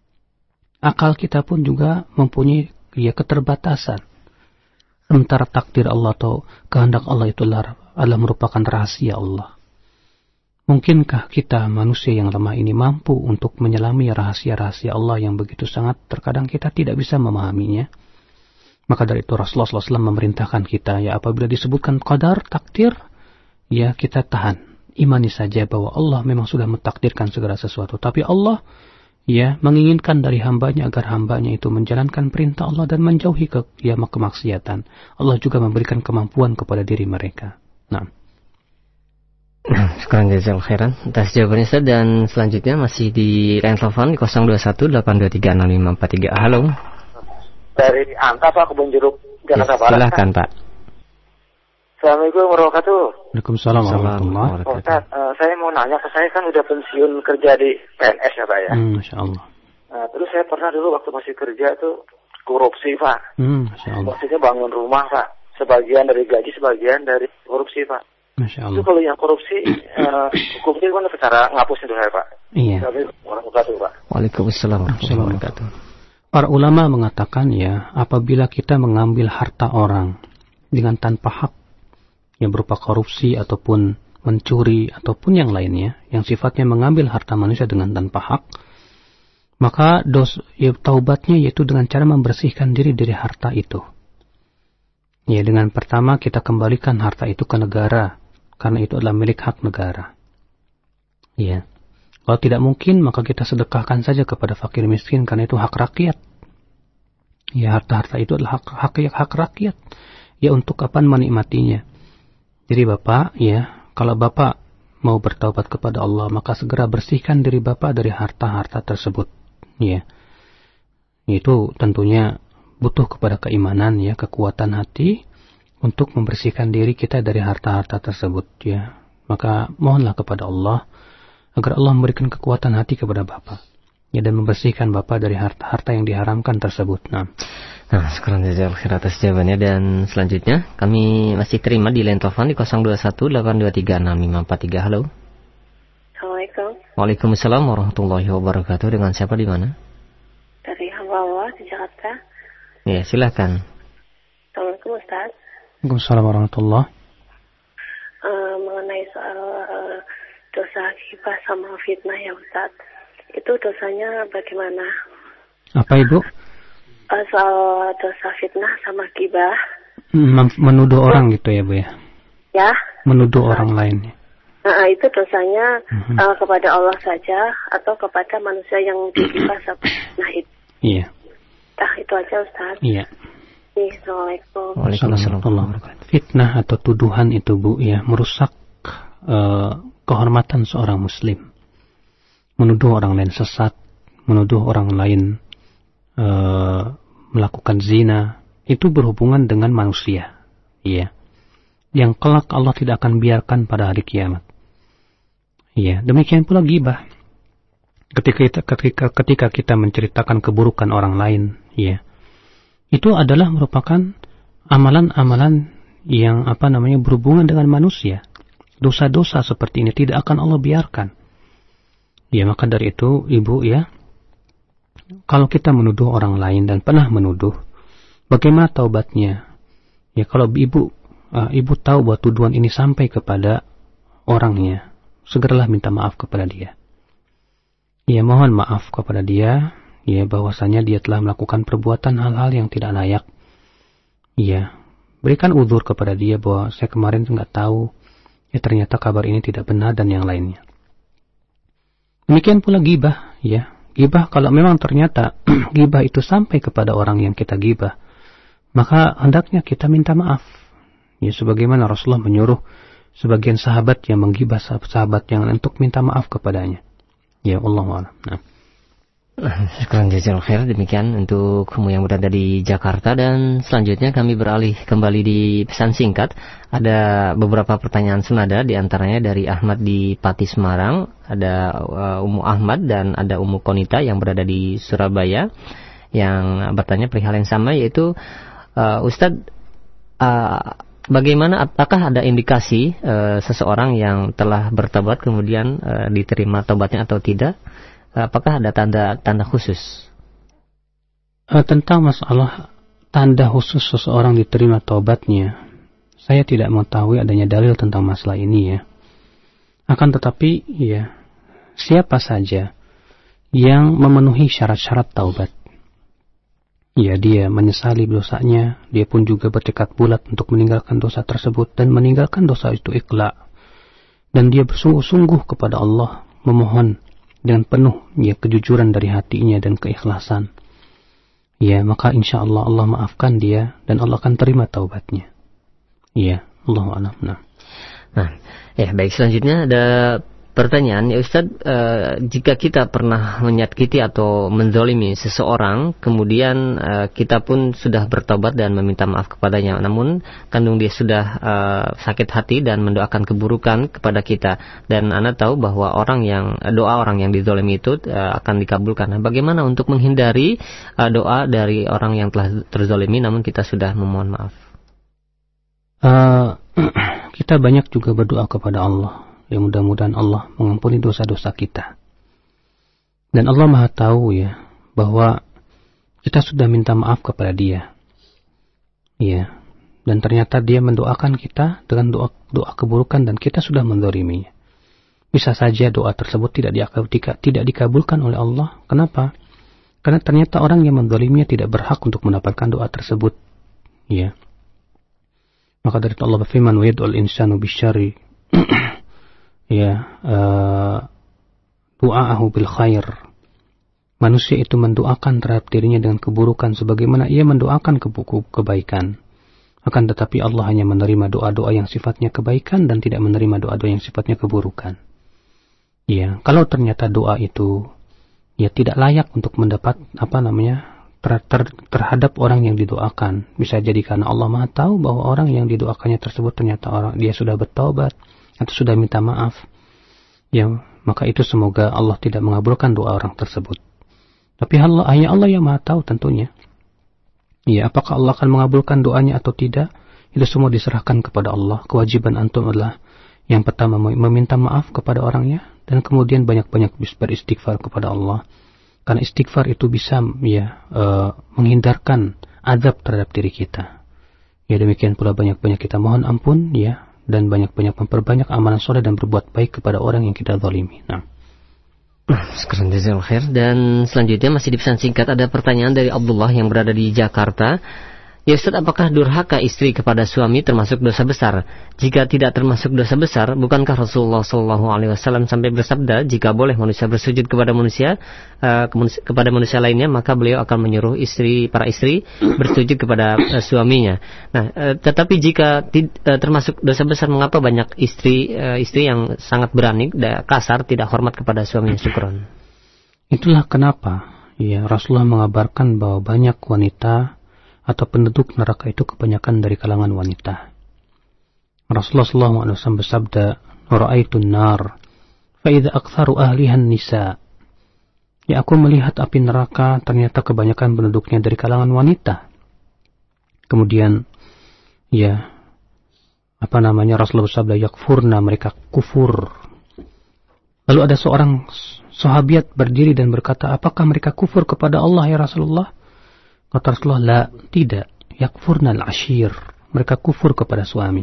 Akal kita pun juga mempunyai ya keterbatasan. Sementara takdir Allah atau kehendak Allah itu adalah merupakan rahasia Allah. Mungkinkah kita manusia yang lemah ini mampu untuk menyelami rahasia-rahasia Allah yang begitu sangat terkadang kita tidak bisa memahaminya? Maka dari itu Rasulullah shallallahu alaihi wasallam memerintahkan kita, ya, apabila disebutkan qadar, takdir, ya kita tahan. Imani saja bahwa Allah memang sudah mentakdirkan segala sesuatu. Tapi Allah ya menginginkan dari hambanya agar hambanya itu menjalankan perintah Allah dan menjauhi ke, ya, kemaksiatan. Allah juga memberikan kemampuan kepada diri mereka. Nah. Sekarang jazakallahu khairan atas jawabannya Ustaz, dan selanjutnya masih di line telepon di nol dua satu delapan dua tiga enam lima empat tiga. Halo. Dari Anta Pak, Kebun Jeruk, Jakarta ya, Barat. Silakan Pak. Assalamualaikum warahmatullahi wabarakatuh. Waalaikumsalam warahmatullahi wabarakatuh. Ustaz, uh, saya mau nanya, ke saya kan udah pensiun kerja di P N S ya Pak ya. Hmm, Masya Allah. Nah, terus saya pernah dulu waktu masih kerja tuh korupsi Pak. Hmm, Masya Allah. Maksudnya bangun rumah Pak, sebagian dari gaji, sebagian dari korupsi Pak. Masya Allah. Itu kalau yang korupsi, uh, hukumnya kan secara ngapus itu saya Pak. Iya. Waalaikumsalam warahmatullahi wabarakatuh. Para ulama mengatakan ya, apabila kita mengambil harta orang dengan tanpa hak, yang berupa korupsi ataupun mencuri ataupun yang lainnya, yang sifatnya mengambil harta manusia dengan tanpa hak, maka dos, ya, taubatnya yaitu dengan cara membersihkan diri dari harta itu. Ya, dengan pertama kita kembalikan harta itu ke negara, karena itu adalah milik hak negara. Ya. Kalau tidak mungkin, maka kita sedekahkan saja kepada fakir miskin, karena itu hak rakyat. Ya, harta-harta itu adalah hak, hak, hak rakyat. Ya, untuk apa menikmatinya. Jadi Bapak, ya, kalau Bapak mau bertaubat kepada Allah, maka segera bersihkan diri Bapak dari harta-harta tersebut. Ya. Itu tentunya butuh kepada keimanan, ya, kekuatan hati, untuk membersihkan diri kita dari harta-harta tersebut, ya. Maka mohonlah kepada Allah agar Allah memberikan kekuatan hati kepada Bapak, ya, dan membersihkan Bapak dari harta-harta yang diharamkan tersebut. Nah, nah sekarang jazakallahu khairan atas jawabannya, dan selanjutnya kami masih terima di line telepon di nol dua satu delapan dua tiga enam lima empat tiga. Halo. Assalamualaikum. Waalaikumsalam warahmatullahi wabarakatuh. Dengan siapa di mana? Dari hamba Allah di Jakarta. Ya, silakan. Assalamualaikum Ustaz. Waalaikumsalam warahmatullahi. Uh, mengenai soal uh, dosa ghibah sama fitnah ya Ustaz, itu dosanya bagaimana? Apa Ibu? Uh, soal dosa fitnah sama ghibah. Mem- menuduh oh. orang gitu ya Bu ya? Ya. Menuduh uh, orang lain. Uh, itu dosanya uh-huh. uh, kepada Allah saja atau kepada manusia yang dighibah sama fitnah itu? Iya. Nah, itu aja Ustaz. Iya. Assalamualaikum. Waalaikumsalam. Fitnah atau tuduhan itu Bu ya merusak uh, kehormatan seorang muslim. Menuduh orang lain sesat, menuduh orang lain uh, melakukan zina, itu berhubungan dengan manusia. Iya. Yang kelak Allah tidak akan biarkan pada hari kiamat. Iya, demikian pula ghibah. Ketika kita, ketika ketika kita menceritakan keburukan orang lain, iya. Itu adalah merupakan amalan-amalan yang apa namanya berhubungan dengan manusia. Dosa-dosa seperti ini tidak akan Allah biarkan. Ya, maka dari itu Ibu ya, kalau kita menuduh orang lain dan pernah menuduh, bagaimana taubatnya? Ya, kalau Ibu uh, Ibu tahu bahwa tuduhan ini sampai kepada orangnya, segeralah minta maaf kepada dia. Ya, mohon maaf kepada dia. Ya, bahwasanya dia telah melakukan perbuatan hal-hal yang tidak layak. Ya, berikan uzur kepada dia bahwa saya kemarin nggak tahu. Ya, ternyata kabar ini tidak benar dan yang lainnya. Demikian pula ghibah. Ya, ghibah kalau memang ternyata ghibah itu sampai kepada orang yang kita ghibah, maka hendaknya kita minta maaf. Ya, sebagaimana Rasulullah menyuruh sebagian sahabat yang menggibah sahabat yang untuk minta maaf kepadanya. Ya, Allahu a'lam. Nah. Sekarang jazakallahu khair, demikian untuk kamu yang berada di Jakarta. Dan selanjutnya kami beralih kembali di pesan singkat. Ada beberapa pertanyaan senada, diantaranya dari Ahmad di Pati Semarang, ada uh, Ummu Ahmad dan ada Ummu Konita yang berada di Surabaya yang bertanya perihal yang sama, yaitu uh, Ustadz, uh, bagaimana, apakah ada indikasi uh, seseorang yang telah bertobat kemudian uh, diterima tobatnya atau tidak? Apakah ada tanda-tanda khusus? Uh, tentang masalah tanda khusus seseorang diterima taubatnya, saya tidak mengetahui adanya dalil tentang masalah ini ya. Akan tetapi ya, siapa saja yang memenuhi syarat-syarat taubat, ya dia menyesali dosanya, dia pun juga bertekad bulat untuk meninggalkan dosa tersebut dan meninggalkan dosa itu ikhlas, dan dia bersungguh-sungguh kepada Allah memohon dengan penuh ya kejujuran dari hatinya dan keikhlasan, ya maka insya Allah Allah maafkan dia dan Allah akan terima taubatnya. Ya, Allahu a'lam. Nah, nah ya baik, selanjutnya ada pertanyaan, ya Ustaz, uh, jika kita pernah menyakiti atau menzalimi seseorang, kemudian uh, kita pun sudah bertobat dan meminta maaf kepadanya, namun kandung dia sudah uh, sakit hati dan mendoakan keburukan kepada kita, dan Anda tahu bahwa orang yang doa orang yang dizalimi itu uh, akan dikabulkan. Nah, bagaimana untuk menghindari uh, doa dari orang yang telah terzalimi namun kita sudah memohon maaf? Uh, kita banyak juga berdoa kepada Allah. Ya mudah-mudahan Allah mengampuni dosa-dosa kita. Dan Allah Maha tahu ya bahwa kita sudah minta maaf kepada Dia. Ya, dan ternyata Dia mendoakan kita dengan doa doa keburukan dan kita sudah menzaliminya. Bisa saja doa tersebut tidak dikabulkan, tidak dikabulkan oleh Allah. Kenapa? Karena ternyata orang yang menzaliminya tidak berhak untuk mendapatkan doa tersebut. Ya. Maka dari itu Allah berfirman, "Wa yad'ul insanu bisyarri" ya, uh, du'aahu bil khair. Manusia itu mendoakan terhadap dirinya dengan keburukan sebagaimana ia mendoakan ke buku kebaikan. Akan tetapi Allah hanya menerima doa-doa yang sifatnya kebaikan dan tidak menerima doa-doa yang sifatnya keburukan. Ya, kalau ternyata doa itu ya tidak layak untuk mendapat apa namanya ter, ter, terhadap orang yang didoakan, bisa jadi karena Allah Maha tahu bahwa orang yang didoakannya tersebut ternyata orang dia sudah bertaubat atau sudah minta maaf, ya maka itu semoga Allah tidak mengabulkan doa orang tersebut. Tapi Allah, hanya Allah yang Maha tahu tentunya. Ya, apakah Allah akan mengabulkan doanya atau tidak, itu semua diserahkan kepada Allah. Kewajiban antum adalah yang pertama meminta maaf kepada orangnya dan kemudian banyak-banyak beristighfar kepada Allah. Karena istighfar itu bisa ya uh, menghindarkan azab terhadap diri kita. Ya demikian pula banyak-banyak kita mohon ampun ya, dan banyak-banyak memperbanyak amalan soleh dan berbuat baik kepada orang yang kita zalimi. Nah, sekarang jazakallahu khair. Dan selanjutnya masih di pesan singkat ada pertanyaan dari Abdullah yang berada di Jakarta. Ya Ustaz, apakah durhaka istri kepada suami termasuk dosa besar? Jika tidak termasuk dosa besar, bukankah Rasulullah Shallallahu Alaihi Wasallam sampai bersabda, jika boleh manusia bersujud kepada manusia uh, kepada manusia lainnya, maka beliau akan menyuruh istri para istri bersujud kepada uh, suaminya. Nah, uh, tetapi jika tid, uh, termasuk dosa besar, mengapa banyak istri uh, istri yang sangat berani, kasar, tidak hormat kepada suaminya? Syukron. Itulah kenapa ya Rasulullah mengabarkan bahwa banyak wanita atau penduduk neraka itu kebanyakan dari kalangan wanita. Rasulullah shallallahu alaihi wasallam bersabda, "Ra'aitun nar, fa idza aktsaru ahliha an-nisa." Ya, aku melihat api neraka ternyata kebanyakan penduduknya dari kalangan wanita. Kemudian ya apa namanya Rasulullah bersabda, "Yakfurna," mereka kufur. Lalu ada seorang sahabiat berdiri dan berkata, "Apakah mereka kufur kepada Allah ya Rasulullah?" Kata Rasulullah, "La, tidak. Yakfurna al-ashir." Mereka kufur kepada suami.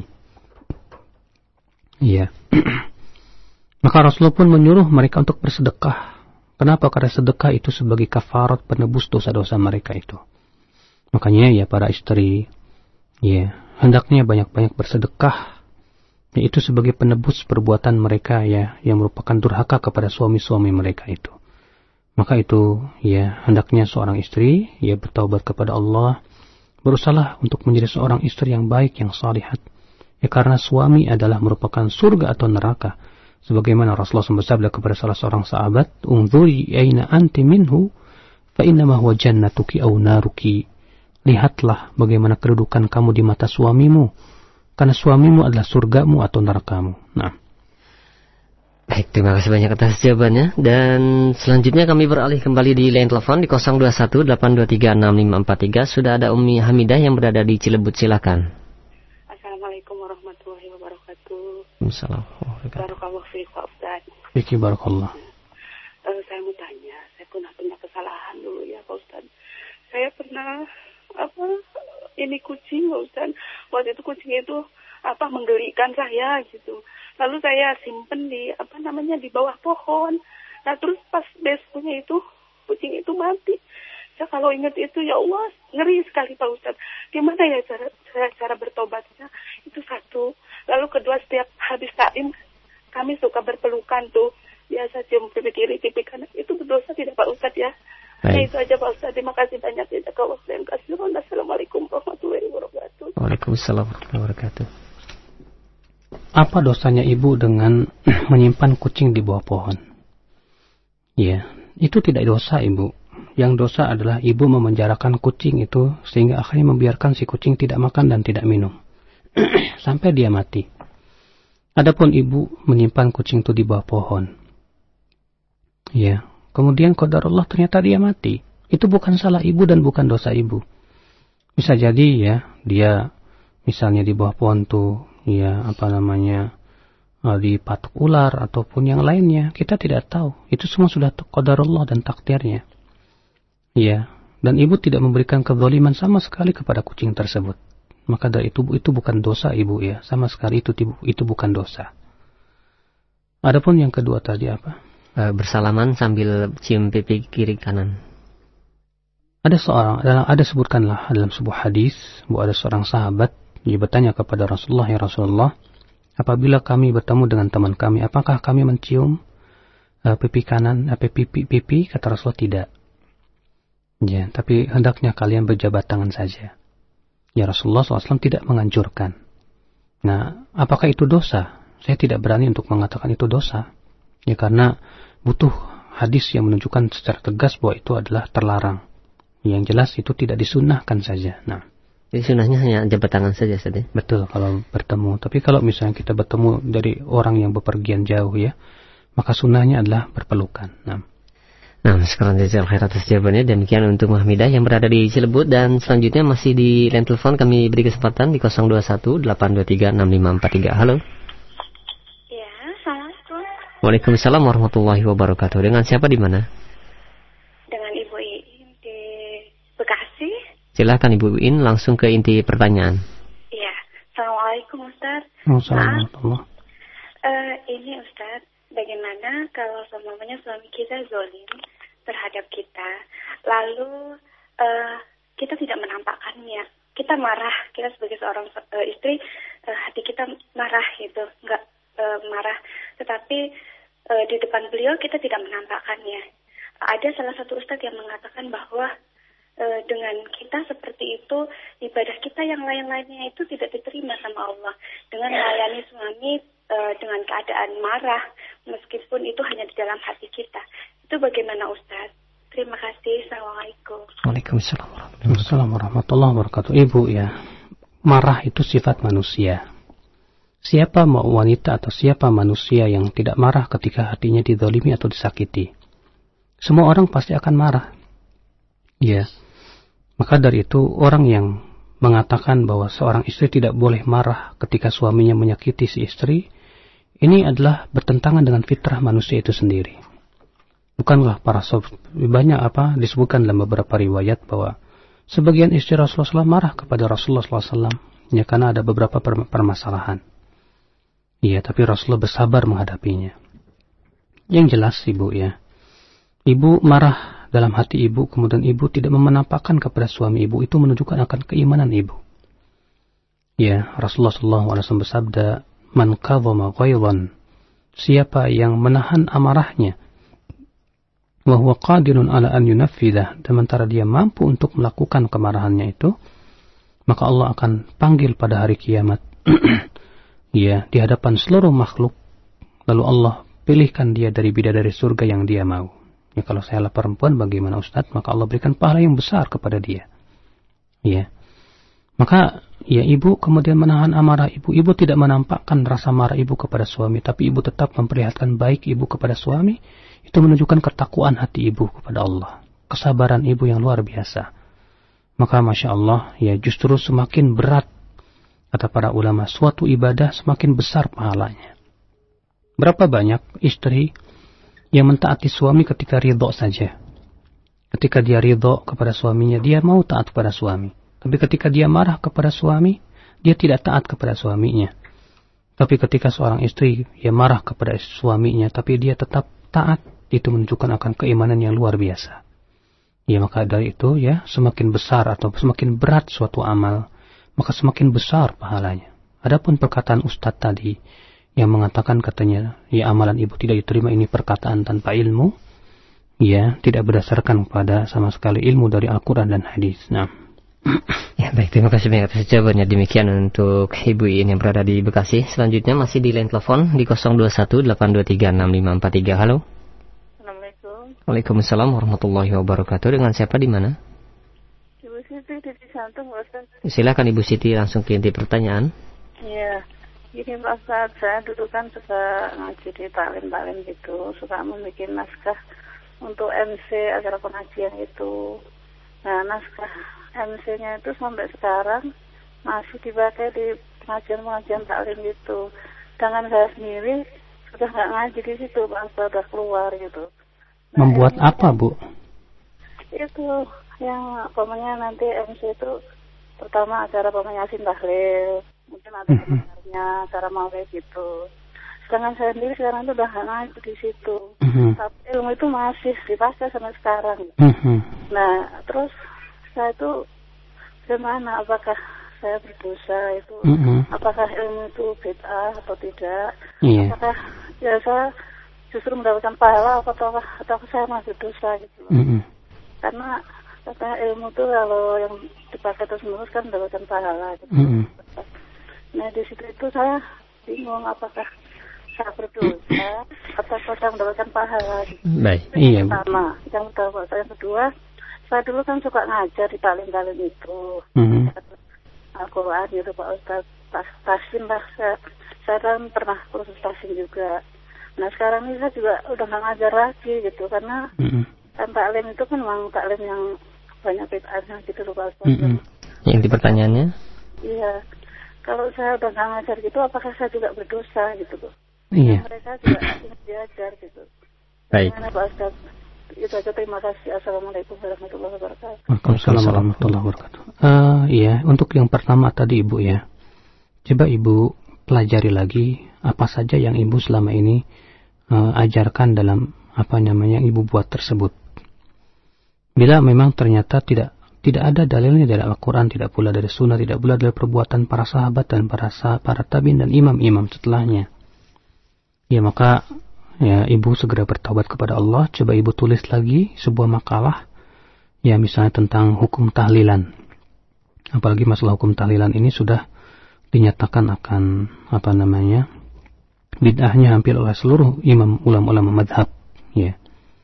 Iya. Maka Rasulullah pun menyuruh mereka untuk bersedekah. Kenapa? Karena sedekah itu sebagai kafarat penebus dosa-dosa mereka itu. Makanya ya para istri, ya hendaknya banyak-banyak bersedekah. Yaitu sebagai penebus perbuatan mereka ya yang merupakan durhaka kepada suami-suami mereka itu. Maka itu ya hendaknya seorang istri ya bertaubat kepada Allah, berusaha untuk menjadi seorang istri yang baik, yang salihat. Ya karena suami adalah merupakan surga atau neraka. Sebagaimana Rasulullah bersabda kepada salah seorang sahabat, "Unzuri aina anti minhu." fa innama huwa jannatuki aw naruki. Lihatlah bagaimana kedudukan kamu di mata suamimu, karena suamimu adalah surgamu atau nerakamu. Nah. Baik, terima kasih banyak atas jawabannya. Dan selanjutnya kami beralih kembali di line telepon di nol dua satu delapan dua tiga enam lima empat tiga. Sudah ada Ummi Hamidah yang berada di Cilebut, silakan. Assalamualaikum warahmatullahi wabarakatuh. Assalamualaikum. Barakallahu fiik Pak Ustaz. Fikir barakallah. Uh, saya mau tanya, saya pernah punya kesalahan dulu ya Pak Ustaz. Saya pernah apa ini kucing Pak Ustaz. Waktu itu kucing itu apa menggelikan saya gitu. Lalu saya simpen di apa namanya di bawah pohon. Nah terus pas besoknya itu kucing itu mati. Saya kalau ingat itu ya Allah ngeri sekali Pak Ustaz. Gimana ya cara cara, cara bertobatnya? Itu satu. Lalu kedua, setiap habis taklim kami suka berpelukan tuh. Biasa cium pipi kiri, pipi kanan. Itu berdosa tidak Pak Ustaz ya? Nah itu aja Pak Ustaz. Terima kasih banyak ya. Assalamualaikum warahmatullahi wabarakatuh. Waalaikumsalam warahmatullahi wabarakatuh. Apa dosanya ibu dengan menyimpan kucing di bawah pohon? Ya, itu tidak dosa ibu. Yang dosa adalah ibu memenjarakan kucing itu sehingga akhirnya membiarkan si kucing tidak makan dan tidak minum sampai dia mati. Adapun ibu menyimpan kucing itu di bawah pohon, ya, kemudian qadarullah ternyata dia mati. Itu bukan salah ibu dan bukan dosa ibu. Bisa jadi ya, dia misalnya di bawah pohon tuh, ya apa namanya, dipatuk ular ataupun yang lainnya, kita tidak tahu. Itu semua sudah qadarullah dan takdirnya. Ya, dan ibu tidak memberikan kezaliman sama sekali kepada kucing tersebut. Maka dari itu itu bukan dosa ibu ya, sama sekali itu itu bukan dosa. Adapun yang kedua tadi apa? Bersalaman sambil cium pipi kiri kanan. Ada seorang, ada, ada sebutkanlah dalam sebuah hadis bahwa ada seorang sahabat dia bertanya kepada Rasulullah, ya Rasulullah, apabila kami bertemu dengan teman kami, apakah kami mencium uh, pipi kanan, uh, pipi, pipi, pipi? Kata Rasulullah, tidak. Ya, tapi hendaknya kalian berjabat tangan saja. Ya Rasulullah shallallahu alaihi wasallam tidak menganjurkan. Nah, apakah itu dosa? Saya tidak berani untuk mengatakan itu dosa. Ya, karena butuh hadis yang menunjukkan secara tegas bahwa itu adalah terlarang. Yang jelas itu tidak disunnahkan saja. Nah, jadi sunnahnya hanya jabat tangan saja saja. Betul kalau bertemu. Tapi kalau misalnya kita bertemu dari orang yang bepergian jauh ya, maka sunnahnya adalah berpelukan. Nah, nah sekarang jazal khair atas jawabannya. Demikian untuk Mahmidah yang berada di Cilebut. Dan selanjutnya masih di line telepon kami beri kesempatan di nol dua satu delapan dua tiga enam lima empat tiga. Halo. Ya, assalamualaikum. Waalaikumsalam warahmatullahi wabarakatuh. Dengan siapa di mana? Dengan Ibu Iin di Bekasi. Silakan Ibu Iin langsung ke inti pertanyaan. Iya. Assalamualaikum Ustaz. Assalamualaikum. Maaf. Uh, ini Ustaz, bagaimana kalau semuanya suami kita zalim terhadap kita, lalu uh, kita tidak menampakkannya, kita marah, kita sebagai seorang uh, istri, uh, hati kita marah gitu, nggak uh, marah, tetapi uh, di depan beliau kita tidak menampakkannya. Ada salah satu ustadz yang mengatakan bahwa uh, dengan kita seperti itu, ibadah kita yang lain-lainnya itu tidak diterima sama Allah. Dengan melayani suami uh, dengan keadaan marah, meskipun itu hanya di dalam hati kita. Itu bagaimana Ustaz? Terima kasih. Assalamualaikum. Waalaikumsalam warahmatullahi wabarakatuh. Ibu ya, marah itu sifat manusia. Siapa mau wanita atau siapa manusia yang tidak marah ketika hatinya dizalimi atau disakiti? Semua orang pasti akan marah. Ya. Maka dari itu orang yang mengatakan bahwa seorang istri tidak boleh marah ketika suaminya menyakiti si istri, ini adalah bertentangan dengan fitrah manusia itu sendiri. Bukanlah para sahabat, banyak apa disebutkan dalam beberapa riwayat bahwa sebagian istri Rasulullah shallallahu alaihi wasallam marah kepada Rasulullah shallallahu alaihi wasallam, ya karena ada beberapa permasalahan. Iya, tapi Rasulullah bersabar menghadapinya. Yang jelas ibu ya, ibu marah dalam hati ibu, kemudian ibu tidak menampakkan kepada suami ibu, itu menunjukkan akan keimanan ibu. Ya, Rasulullah shallallahu alaihi wasallam bersabda, "Man kadhama ghaidan," siapa yang menahan amarahnya, wa huwa qadirun ala an yunaffidah, sementara dia mampu untuk melakukan kemarahannya itu, maka Allah akan panggil pada hari kiamat. Ya, di hadapan seluruh makhluk, lalu Allah pilihkan dia dari bidadari surga yang dia mau. Ya, kalau saya perempuan bagaimana Ustaz? Maka Allah berikan pahala yang besar kepada dia. Ya. Maka ya ibu kemudian menahan amarah ibu. Ibu tidak menampakkan rasa marah ibu kepada suami, tapi ibu tetap memperlihatkan baik ibu kepada suami. Itu menunjukkan ketakwaan hati ibu kepada Allah, kesabaran ibu yang luar biasa. Maka Masya Allah, ya justru semakin berat, kata para ulama, suatu ibadah semakin besar pahalanya. Berapa banyak istri yang mentaati suami ketika ridho saja. Ketika dia ridho kepada suaminya, dia mau taat kepada suami. Tapi ketika dia marah kepada suami, dia tidak taat kepada suaminya. Tapi ketika seorang istri ya marah kepada suaminya, tapi dia tetap taat, itu menunjukkan akan keimanan yang luar biasa. Ya, maka dari itu ya semakin besar atau semakin berat suatu amal, maka semakin besar pahalanya. Adapun perkataan Ustadz tadi yang mengatakan katanya ya amalan ibu tidak diterima, ini perkataan tanpa ilmu, ya tidak berdasarkan pada sama sekali ilmu dari Al-Quran dan hadis. Nah, ya baik, terima kasih banyak atas jawabannya. Demikian untuk Ibu Iin yang berada di Bekasi. Selanjutnya masih di line telepon di nol dua satu delapan dua tiga enam lima empat tiga. Halo. Assalamualaikum. Waalaikumsalam warahmatullahi wabarakatuh. Dengan siapa di mana? Ibu Siti di Cisantung, Ustaz. Silakan Ibu Siti langsung ke inti pertanyaan. Iya. Gini Pak Ustaz, saya dulu kan suka ngaji di taklim-taklim gitu, suka membuat naskah untuk M C acara pengajian itu. Nah, naskah M C-nya itu sampai sekarang masih dipakai di pengajian-pengajian taklim gitu. Dengan saya sendiri sudah nggak ngaji di situ, Pak Ustaz, sudah keluar gitu. Nah, membuat apa Bu? Itu yang pokoknya nanti M C itu pertama acara penyasin tahlil, mungkin ada sebenarnya cara mau kayak gitu. Sedangkan saya sendiri sekarang itu udah nggak ngaji di situ, mm-hmm. tapi ilmu itu masih dipakai sampai sekarang. Mm-hmm. Nah, terus saya itu gimana? Apakah saya berdosa itu? Mm-hmm. Apakah ilmu itu bid'ah atau tidak? Yeah. Apakah ya saya justru mendapatkan pahala atau atau saya masih dosa gitu? Mm-hmm. Karena katanya ilmu itu kalau yang dipakai terus menerus kan mendapatkan pahala gitu. Mm-hmm. Nah di situ itu saya bingung apakah saya berdosa atau saya mendapatkan pahala gitu. Baik. Iya. Pertama, yang pertama, yang kedua, saya dulu kan suka ngajar di talim-talim itu, mm-hmm. Al-Quran gitu Pak Ustaz, tas tasin lah, saya, saya kan pernah kursus tasin juga. Nah sekarang ini saya juga udah nggak ngajar lagi gitu karena mm-hmm. kan taklim itu kan memang taklim yang banyak bid'ahnya gitu loh Pak Ustaz. Mm-hmm. Yang di pertanyaannya? Iya, kalau saya udah nggak ngajar gitu, apakah saya juga berdosa gitu loh? Iya. Mereka juga ingin diajar gitu. Baik. Bagaimana Pak Ustaz? Itu aja, terima kasih. Assalamualaikum warahmatullahi wabarakatuh. Waalaikumsalam warahmatullahi wabarakatuh. Uh, iya, untuk yang pertama tadi Ibu ya, coba Ibu pelajari lagi apa saja yang Ibu selama ini uh, ajarkan dalam apa namanya yang Ibu buat tersebut. Bila memang ternyata tidak tidak ada dalilnya dari Al-Quran, tidak pula dari Sunnah, tidak pula dari perbuatan para sahabat dan para para tabi'in dan imam-imam setelahnya, ya maka ya Ibu segera bertaubat kepada Allah. Coba Ibu tulis lagi sebuah makalah ya misalnya tentang hukum tahlilan. Apalagi masalah hukum tahlilan ini sudah dinyatakan akan apa namanya bid'ahnya hampir oleh seluruh imam ulama-ulama madhab ya.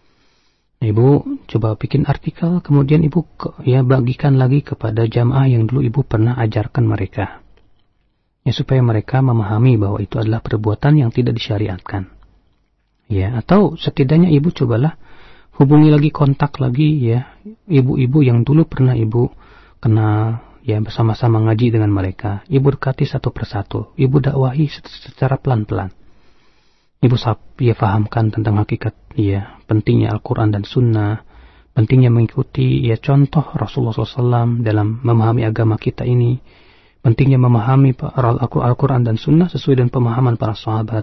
Ibu coba bikin artikel, kemudian Ibu ke, ya bagikan lagi kepada jamaah yang dulu Ibu pernah ajarkan mereka, ya supaya mereka memahami bahwa itu adalah perbuatan yang tidak disyariatkan, ya. Atau setidaknya Ibu cobalah hubungi lagi, kontak lagi ya ibu-ibu yang dulu pernah Ibu kenal, ya bersama-sama ngaji dengan mereka. Ibu dekati satu persatu, Ibu dakwahi secara pelan-pelan. Ibu ya fahamkan tentang hakikat ya pentingnya Al-Quran dan Sunnah, pentingnya mengikuti ya contoh Rasulullah shallallahu alaihi wasallam dalam memahami agama kita ini, pentingnya memahami Al-Quran dan Sunnah sesuai dengan pemahaman para sahabat,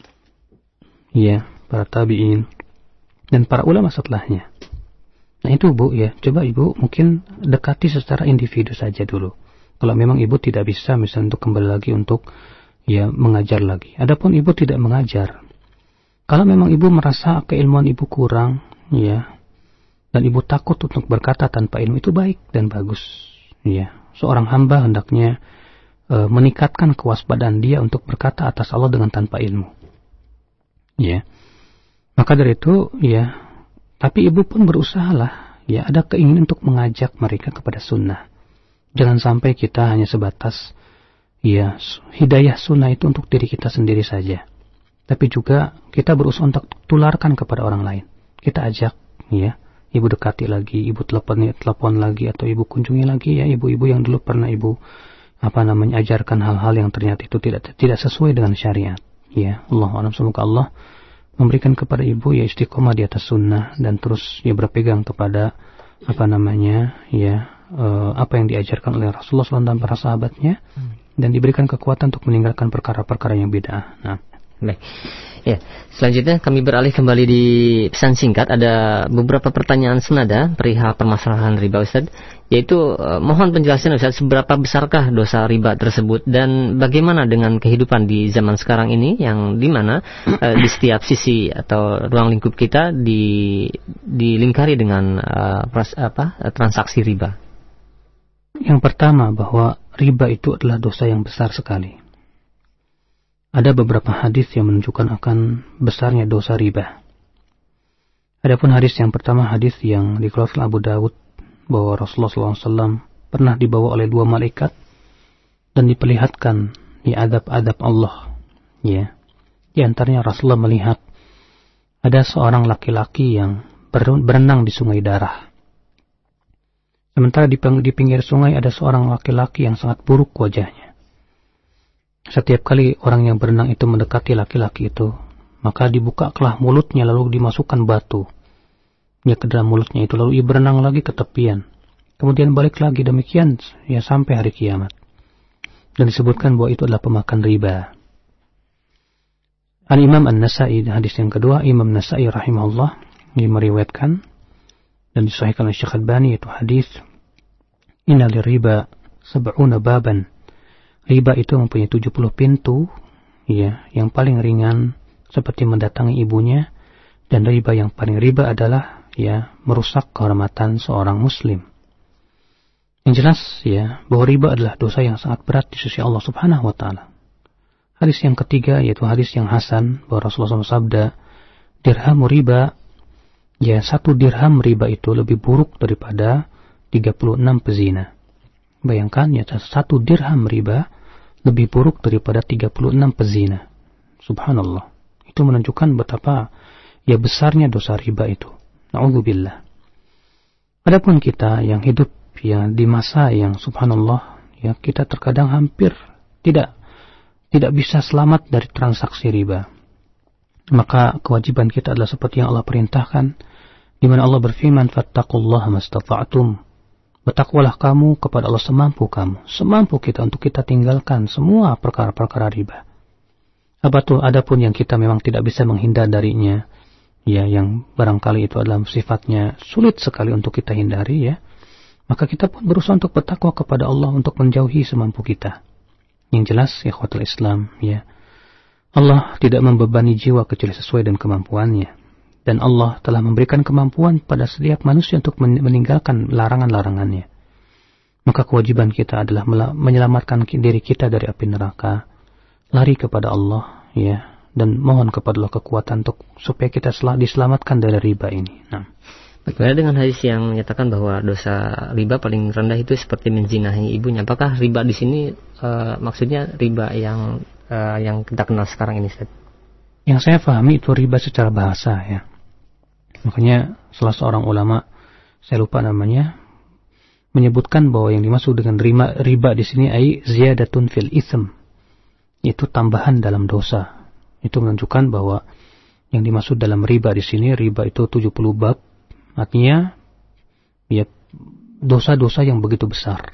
ya para tabi'in dan para ulama setelahnya. Nah itu Bu ya, coba Ibu mungkin dekati secara individu saja dulu. Kalau memang Ibu tidak bisa misalnya untuk kembali lagi untuk ya mengajar lagi. Adapun Ibu tidak mengajar, kalau memang Ibu merasa keilmuan Ibu kurang, ya, dan Ibu takut untuk berkata tanpa ilmu, itu baik dan bagus, ya. Seorang hamba hendaknya e, meningkatkan kewaspadaan dia untuk berkata atas Allah dengan tanpa ilmu, ya. Maka dari itu, ya, Tapi ibu pun berusahalah, ya, ada keinginan untuk mengajak mereka kepada sunnah. Jangan sampai kita hanya sebatas, ya, hidayah sunnah itu untuk diri kita sendiri saja. Tapi juga kita berusaha untuk tularkan kepada orang lain. Kita ajak, ya, ibu dekati lagi, ibu telepon, telepon lagi, atau ibu kunjungi lagi, ya, ibu-ibu yang dulu pernah ibu apa namanya ajarkan hal-hal yang ternyata itu tidak tidak sesuai dengan syariat. Ya, Allah alam, semoga Allah memberikan kepada ibu ya istiqomah di atas sunnah dan terus ya berpegang kepada apa namanya ya uh, apa yang diajarkan oleh Rasulullah shallallahu alaihi wasallam dan para sahabatnya, dan diberikan kekuatan untuk meninggalkan perkara-perkara yang bid'ah. Nah, baik. Ya, selanjutnya kami beralih kembali di pesan singkat. Ada beberapa pertanyaan senada perihal permasalahan riba, Ustaz. Yaitu eh, mohon penjelasan, Ustaz, seberapa besarkah dosa riba tersebut dan bagaimana dengan kehidupan di zaman sekarang ini yang dimana eh, di setiap sisi atau ruang lingkup kita di dilingkari dengan eh, pras, apa transaksi riba. Yang pertama, bahwa riba itu adalah dosa yang besar sekali. Ada beberapa hadis yang menunjukkan akan besarnya dosa riba. Adapun hadis yang pertama, hadis yang dikeluarkan Abu Dawud, bahwa Rasulullah shallallahu alaihi wasallam pernah dibawa oleh dua malaikat dan diperlihatkan ya adab-adab Allah. Ya, di antaranya Rasulullah melihat ada seorang laki-laki yang berenang di sungai darah. Sementara di pinggir sungai ada seorang laki-laki yang sangat buruk wajahnya. Setiap kali orang yang berenang itu mendekati laki-laki itu, maka dibukalah mulutnya lalu dimasukkan batu ya ke dalam mulutnya itu, lalu ia berenang lagi ke tepian, kemudian balik lagi, demikian ya sampai hari kiamat. Dan disebutkan bahwa itu adalah pemakan riba. Al-Imam An-Nasa'i, hadis yang kedua, Imam Nasa'i rahimahullah ini meriwayatkan dan disahihkan oleh Syekh Albani, itu hadis inna liriba sab'una baban. Riba itu mempunyai tujuh puluh pintu, ya, yang paling ringan seperti mendatangi ibunya, dan riba yang paling riba adalah ya merusak kehormatan seorang muslim. Yang jelas ya bahwa riba adalah dosa yang sangat berat di sisi Allah Subhanahu wa taala. Hadis yang ketiga yaitu hadis yang hasan, bahwa Rasulullah shallallahu alaihi wasallam bersabda, dirham riba, ya satu dirham riba itu lebih buruk daripada tiga puluh enam pezina. Bayangkan ya satu dirham riba lebih buruk daripada tiga puluh enam pezina. Subhanallah. Itu menunjukkan betapa ya besarnya dosa riba itu. Na'udzubillah. Adapun kita yang hidup ya di masa yang subhanallah ya kita terkadang hampir tidak tidak bisa selamat dari transaksi riba. Maka kewajiban kita adalah seperti yang Allah perintahkan, di mana Allah berfirman, fattaqullaha mastata'tum. Bertakwalah kamu kepada Allah semampu kamu. Semampu kita untuk kita tinggalkan semua perkara-perkara riba. Apa tuh? Adapun yang kita memang tidak bisa menghindar darinya, ya yang barangkali itu adalah sifatnya sulit sekali untuk kita hindari, ya, maka kita pun berusaha untuk bertakwa kepada Allah untuk menjauhi semampu kita. Yang jelas, ikhwatul Islam, ya, Allah tidak membebani jiwa kecuali sesuai dengan kemampuannya. Dan Allah telah memberikan kemampuan pada setiap manusia untuk meninggalkan larangan-larangannya. Maka kewajiban kita adalah menyelamatkan diri kita dari api neraka, lari kepada Allah, ya, dan mohon kepada Allah kekuatan untuk supaya kita diselamatkan dari riba ini. Nah, bagaimana dengan hadis yang menyatakan bahwa dosa riba paling rendah itu seperti menzinahi ibunya? Apakah riba di sini uh, maksudnya riba yang uh, yang kita kenal sekarang ini, Ustaz? Yang saya pahami itu riba secara bahasa, ya. Makanya salah seorang ulama, saya lupa namanya, menyebutkan bahwa yang dimaksud dengan riba, riba di sini ai ziyadatun fil itsm, itu tambahan dalam dosa. Itu menunjukkan bahwa yang dimaksud dalam riba di sini, riba itu tujuh puluh bab, artinya ya dosa-dosa yang begitu besar.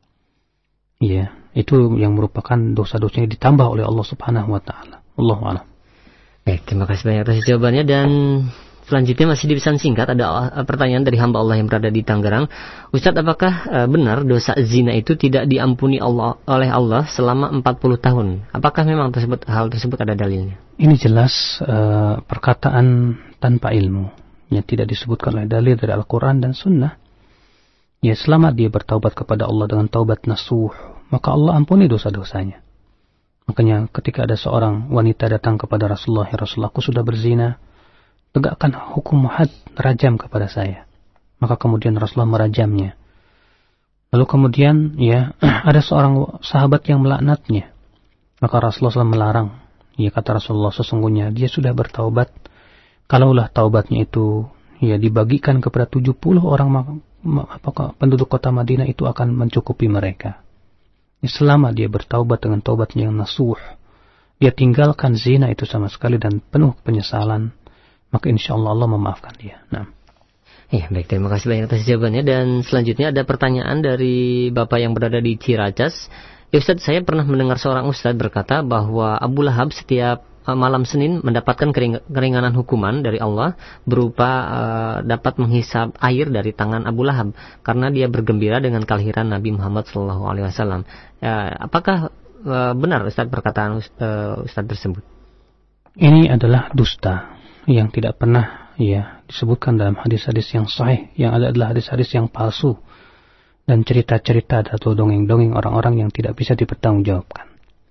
Ya, itu yang merupakan dosa-dosa yang ditambah oleh Allah Subhanahu wa taala. Allahu a'lam. Baik, terima kasih banyak atas jawabannya. Dan selanjutnya masih di pesan singkat, ada pertanyaan dari hamba Allah yang berada di Tangerang. Ustaz, apakah uh, benar dosa zina itu tidak diampuni Allah oleh Allah selama empat puluh tahun? Apakah memang tersebut, hal tersebut ada dalilnya? Ini jelas uh, perkataan tanpa ilmu, yang tidak disebutkan oleh dalil dari Al-Quran dan Sunnah. Ya, selama dia bertaubat kepada Allah dengan taubat nasuh, maka Allah ampuni dosa-dosanya. Makanya ketika ada seorang wanita datang kepada Rasulullah, ya Rasulullah, aku sudah berzina, tegakkan hukum had, rajam kepada saya. Maka kemudian Rasulullah merajamnya. Lalu kemudian ya ada seorang sahabat yang melaknatnya. Maka Rasulullah melarang. Ya kata Rasulullah, sesungguhnya dia sudah bertaubat. Kalaulah taubatnya itu ya dibagikan kepada tujuh puluh orang, apakah penduduk kota Madinah itu akan mencukupi mereka. Ya, selama dia bertaubat dengan taubatnya yang nasuh, dia tinggalkan zina itu sama sekali dan penuh penyesalan, maka insya Allah Allah memaafkan dia. Nah. Ya, baik, terima kasih banyak atas jawabannya. Dan selanjutnya ada pertanyaan dari Bapak yang berada di Ciracas. Ya Ustaz, saya pernah mendengar seorang Ustaz berkata bahwa Abu Lahab setiap uh, malam Senin mendapatkan kering- keringanan hukuman dari Allah berupa uh, dapat menghisap air dari tangan Abu Lahab karena dia bergembira dengan kelahiran Nabi Muhammad shallallahu alaihi wasallam. Uh, apakah uh, benar Ustaz perkataan uh, Ustaz tersebut? Ini adalah dusta yang tidak pernah ya disebutkan dalam hadis-hadis yang sahih. Yang ada adalah hadis-hadis yang palsu dan cerita-cerita atau dongeng-dongeng orang-orang yang tidak bisa dipertanggungjawabkan.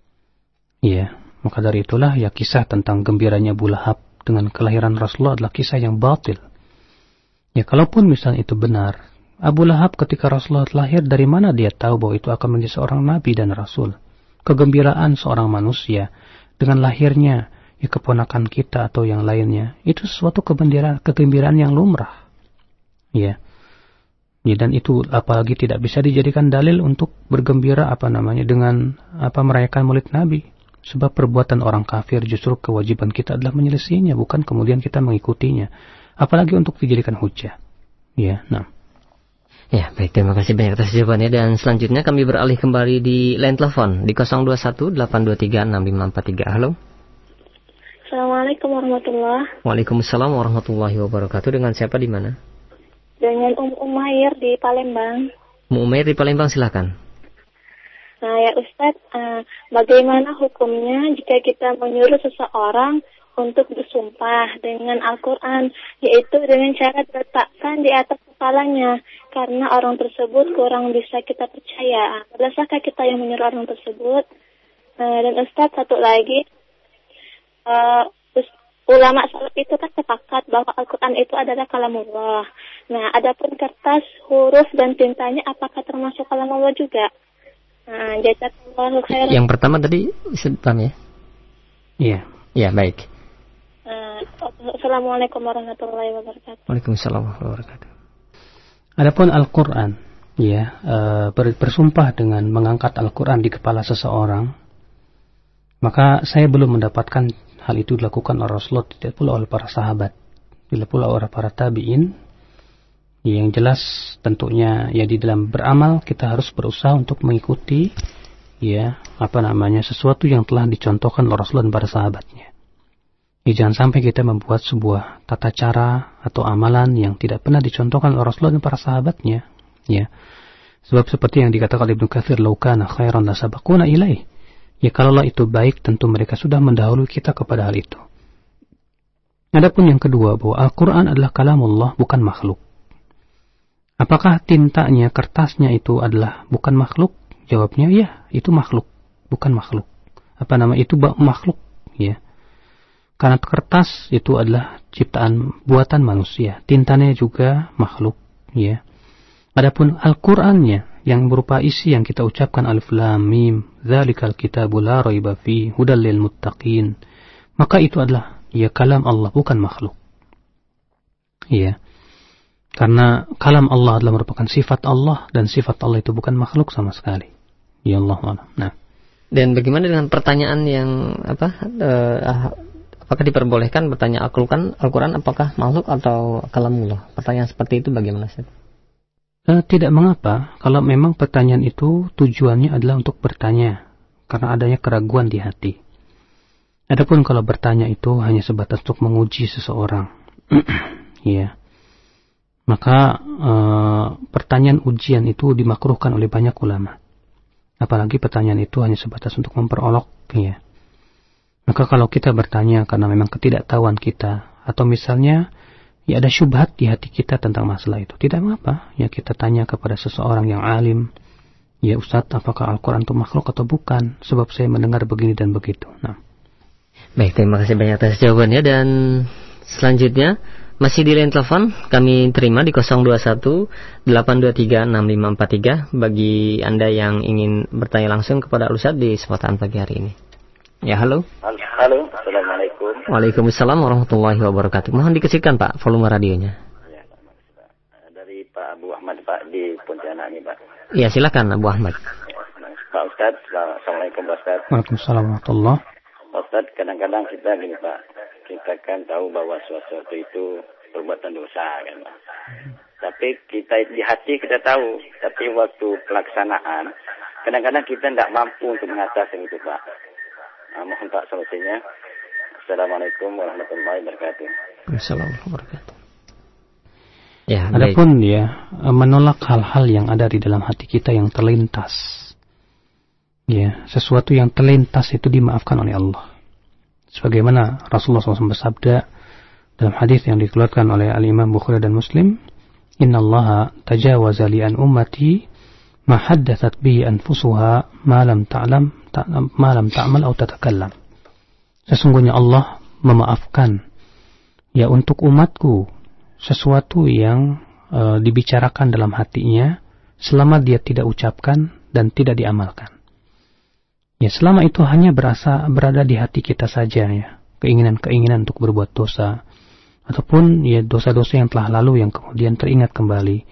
Ya, maka dari itulah ya kisah tentang gembiranya Abu Lahab dengan kelahiran Rasulullah adalah kisah yang batil. Ya, kalaupun misalnya itu benar, Abu Lahab ketika Rasulullah lahir, dari mana dia tahu bahwa itu akan menjadi seorang nabi dan rasul? Kegembiraan seorang manusia dengan lahirnya ya keponakan kita atau yang lainnya, itu suatu kegembiraan, kegembiraan yang lumrah. Ya. Ya, dan itu apalagi tidak bisa dijadikan dalil untuk bergembira apa namanya dengan apa merayakan Maulid Nabi. Sebab perbuatan orang kafir justru kewajiban kita adalah menyelesaikannya, bukan kemudian kita mengikutinya. Apalagi untuk dijadikan hujah. Ya, nah. Ya, baik, terima kasih banyak atas jawabannya. Dan selanjutnya kami beralih kembali di line telepon di nol dua satu delapan dua tiga enam lima empat tiga. Halo. Assalamualaikum warahmatullahi wabarakatuh. Waalaikumsalam warahmatullahi wabarakatuh. Dengan siapa di mana? Dengan Um Umair di Palembang. Um Umair di Palembang, silakan. Nah ya Ustadz, uh, bagaimana hukumnya jika kita menyuruh seseorang untuk bersumpah dengan Al-Quran, yaitu dengan cara diletakkan di atas kepalanya, karena orang tersebut kurang bisa kita percaya. Berdasarkah kita yang menyuruh orang tersebut? Uh, dan Ustadz, satu lagi, uh, ulama salaf itu kan sepakat bahwa Al-Quran itu adalah kalamullah. Nah, adapun kertas, huruf, dan tintanya apakah termasuk kalamullah juga? Nah, jazakallahu khairan. Yang pertama tadi, paham ya? Iya. Iya, baik. Uh, Assalamualaikum warahmatullahi wabarakatuh. Waalaikumsalam warahmatullahi wabarakatuh. Adapun Al-Quran, ya, uh, bersumpah dengan mengangkat Al-Quran di kepala seseorang, maka saya belum mendapatkan hal itu dilakukan oleh Rasulullah, tidak pula oleh para sahabat, tidak pula oleh para tabi'in. Yang jelas tentunya ya di dalam beramal kita harus berusaha untuk mengikuti ya apa namanya sesuatu yang telah dicontohkan oleh Rasulullah dan para sahabatnya. Ya, jangan sampai kita membuat sebuah tata cara atau amalan yang tidak pernah dicontohkan oleh Rasulullah dan para sahabatnya. Ya, sebab seperti yang dikatakan Ibnu Katsir, "Lau kana khairan la sabaquna ilaih." Ya, kalaulah itu baik, tentu mereka sudah mendahului kita kepada hal itu. Adapun yang kedua, bahwa Al-Quran adalah kalamullah, bukan makhluk. Apakah tintanya, kertasnya itu adalah bukan makhluk? Jawabnya, ya, itu makhluk, bukan makhluk. Apa nama itu makhluk? Ya, karena kertas itu adalah ciptaan buatan manusia. Tintanya juga makhluk. Ya. Adapun Al-Qurannya, yang berupa isi yang kita ucapkan alif lam mim, dzalikal kitabu la raiba fi hudal lil muttaqin, maka itu adalah ya kalam Allah, bukan makhluk. Ya. Karena kalam Allah adalah merupakan sifat Allah, dan sifat Allah itu bukan makhluk sama sekali. Ya Allah. Nah. Dan bagaimana dengan pertanyaan yang apa? Uh, apakah diperbolehkan bertanya Al-Quran, Al-Quran apakah makhluk atau kalamullah? Pertanyaan seperti itu bagaimana Ustaz? Eh, tidak mengapa kalau memang pertanyaan itu tujuannya adalah untuk bertanya karena adanya keraguan di hati. Adapun kalau bertanya itu hanya sebatas untuk menguji seseorang, ya, maka eh, pertanyaan ujian itu dimakruhkan oleh banyak ulama. Apalagi pertanyaan itu hanya sebatas untuk memperolok, ya. Maka kalau kita bertanya karena memang ketidaktahuan kita, atau misalnya ya ada syubhat di hati kita tentang masalah itu, tidak mengapa ya kita tanya kepada seseorang yang alim, ya Ustaz, apakah Al-Quran itu makhluk atau bukan, sebab saya mendengar begini dan begitu. Nah, baik, terima kasih banyak atas jawabannya. Dan selanjutnya masih di line telepon kami terima di nol dua satu delapan dua tiga enam lima empat tiga bagi Anda yang ingin bertanya langsung kepada Ustaz di kesempatan pagi hari ini. Ya, halo. Halo, Assalamualaikum. Waalaikumsalam warahmatullahi wabarakatuh. Mohon dikecilkan Pak volume radionya. Ya, dari Pak Abu Ahmad Pak di Pontianak ini Pak. Ya, silakan Abu Ahmad. Pak Ustaz, Assalamualaikum Pak Ustaz. Waalaikumsalam warahmatullahi. Pak Ustaz, kadang-kadang kita gini Pak, kita kan tahu bahwa sesuatu itu perbuatan dosa kan Pak. Tapi kita di hati kita tahu, tapi waktu pelaksanaan kadang-kadang kita tidak mampu untuk mengatasi itu Pak. Nah, mohon Pak solusinya. Assalamualaikum warahmatullahi wabarakatuh. Assalamualaikum warahmatullahi wabarakatuh. Ya, adapun ya menolak hal-hal yang ada di dalam hati kita yang terlintas. Ya, sesuatu yang terlintas itu dimaafkan oleh Allah. Sebagaimana Rasulullah shallallahu alaihi wasallam bersabda dalam hadis yang dikeluarkan oleh Al-Imam Bukhari dan Muslim, Innallaha tajawaza li an ummati ma haddathat bihi anfusuha ma lam ta'lam ma lam ta'mal atau tatakallam. Sesungguhnya Allah memaafkan ya untuk umatku sesuatu yang e, dibicarakan dalam hatinya selama dia tidak ucapkan dan tidak diamalkan. Ya, selama itu hanya berasa berada di hati kita saja ya, keinginan-keinginan untuk berbuat dosa ataupun ya dosa-dosa yang telah lalu yang kemudian teringat kembali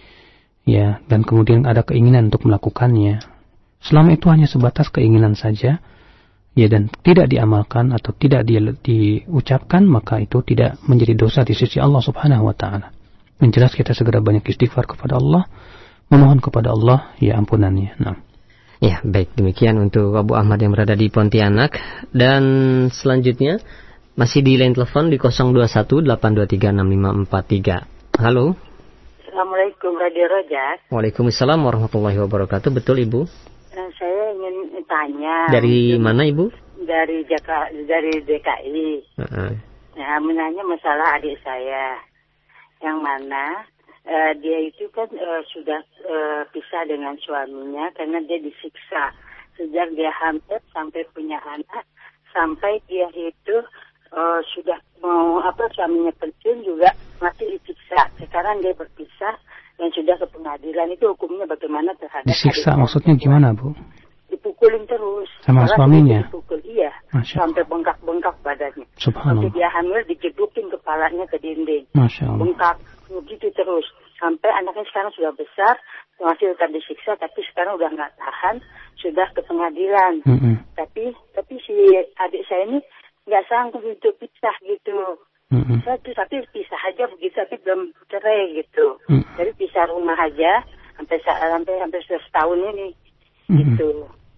ya, dan kemudian ada keinginan untuk melakukannya. Selama itu hanya sebatas keinginan saja ya, dan tidak diamalkan atau tidak di, diucapkan, maka itu tidak menjadi dosa di sisi Allah Subhanahu wa taala. Yang jelas kita segera banyak istighfar kepada Allah, memohon kepada Allah ya ampunannya. Nah. Ya, baik, demikian untuk Abu Ahmad yang berada di Pontianak. Dan selanjutnya masih di line telepon di nol dua satu delapan dua tiga enam lima empat tiga. Halo. Assalamualaikum Radio Rojak. Waalaikumsalam warahmatullahi wabarakatuh. Betul Ibu? Nah, saya ingin tanya. Dari mana Ibu? Dari Jaka, dari D K I. Uh-uh. Nah, menanya masalah adik saya yang mana Uh, dia itu kan uh, sudah uh, pisah dengan suaminya karena dia disiksa sejak dia hamil sampai punya anak, sampai dia itu uh, sudah mau apa suaminya pensiun juga masih disiksa. Sekarang dia berpisah dan sudah ke pengadilan. Itu hukumnya bagaimana terhadap disiksa? Maksudnya gimana Bu? Dipukulin terus sama suaminya. Dipukul, iya, sampai bengkak-bengkak badannya. Subhanallah. Waktu dia hamil dijedukin kepalanya ke dinding. Masya Allah. Bengkak begitu terus sampai anaknya sekarang sudah besar, masih tetap disiksa, tapi sekarang udah nggak tahan, sudah ke pengadilan. Mm-hmm. Tapi tapi si adik saya ini nggak sanggup untuk pisah gitu. Mm-hmm. Tapi, tapi pisah aja begitu, tapi belum cerai gitu. Mm-hmm. Jadi pisah rumah aja sampai sampai sampai setahun ini. Mm-hmm. Gitu.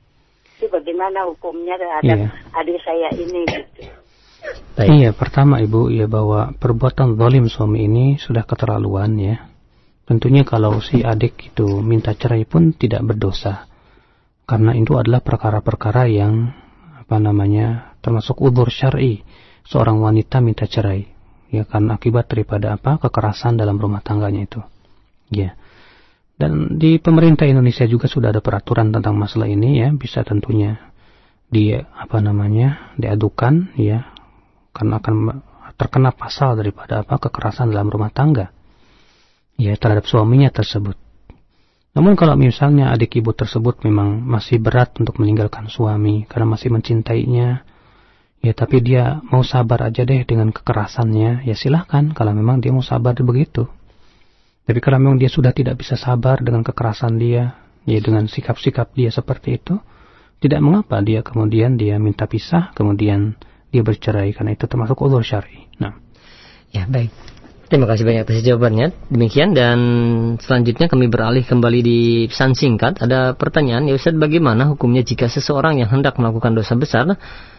Itu bagaimana hukumnya terhadap yeah. adik saya ini gitu. Baik. Iya, pertama Ibu ya bahwa perbuatan zalim suami ini sudah keterlaluan ya. Tentunya kalau si adik itu minta cerai pun tidak berdosa. Karena itu adalah perkara-perkara yang apa namanya termasuk udzur syar'i. Seorang wanita minta cerai ya karena akibat daripada apa? Kekerasan dalam rumah tangganya itu. Ya. Dan di pemerintah Indonesia juga sudah ada peraturan tentang masalah ini ya, bisa tentunya di apa namanya? diadukan ya. Karena akan terkena pasal daripada apa kekerasan dalam rumah tangga ya terhadap suaminya tersebut. Namun kalau misalnya adik ibu tersebut memang masih berat untuk meninggalkan suami karena masih mencintainya ya, tapi dia mau sabar aja deh dengan kekerasannya, ya silahkan kalau memang dia mau sabar begitu. Tapi kalau memang dia sudah tidak bisa sabar dengan kekerasan dia ya, dengan sikap-sikap dia seperti itu, tidak mengapa dia kemudian dia minta pisah, kemudian dia bercerai, karena itu termasuk udzur syar'i. Nah, ya baik. Terima kasih banyak atas jawabannya. Demikian, dan selanjutnya kami beralih kembali di pesan singkat. Ada pertanyaan, ya Ustaz, bagaimana hukumnya jika seseorang yang hendak melakukan dosa besar uh,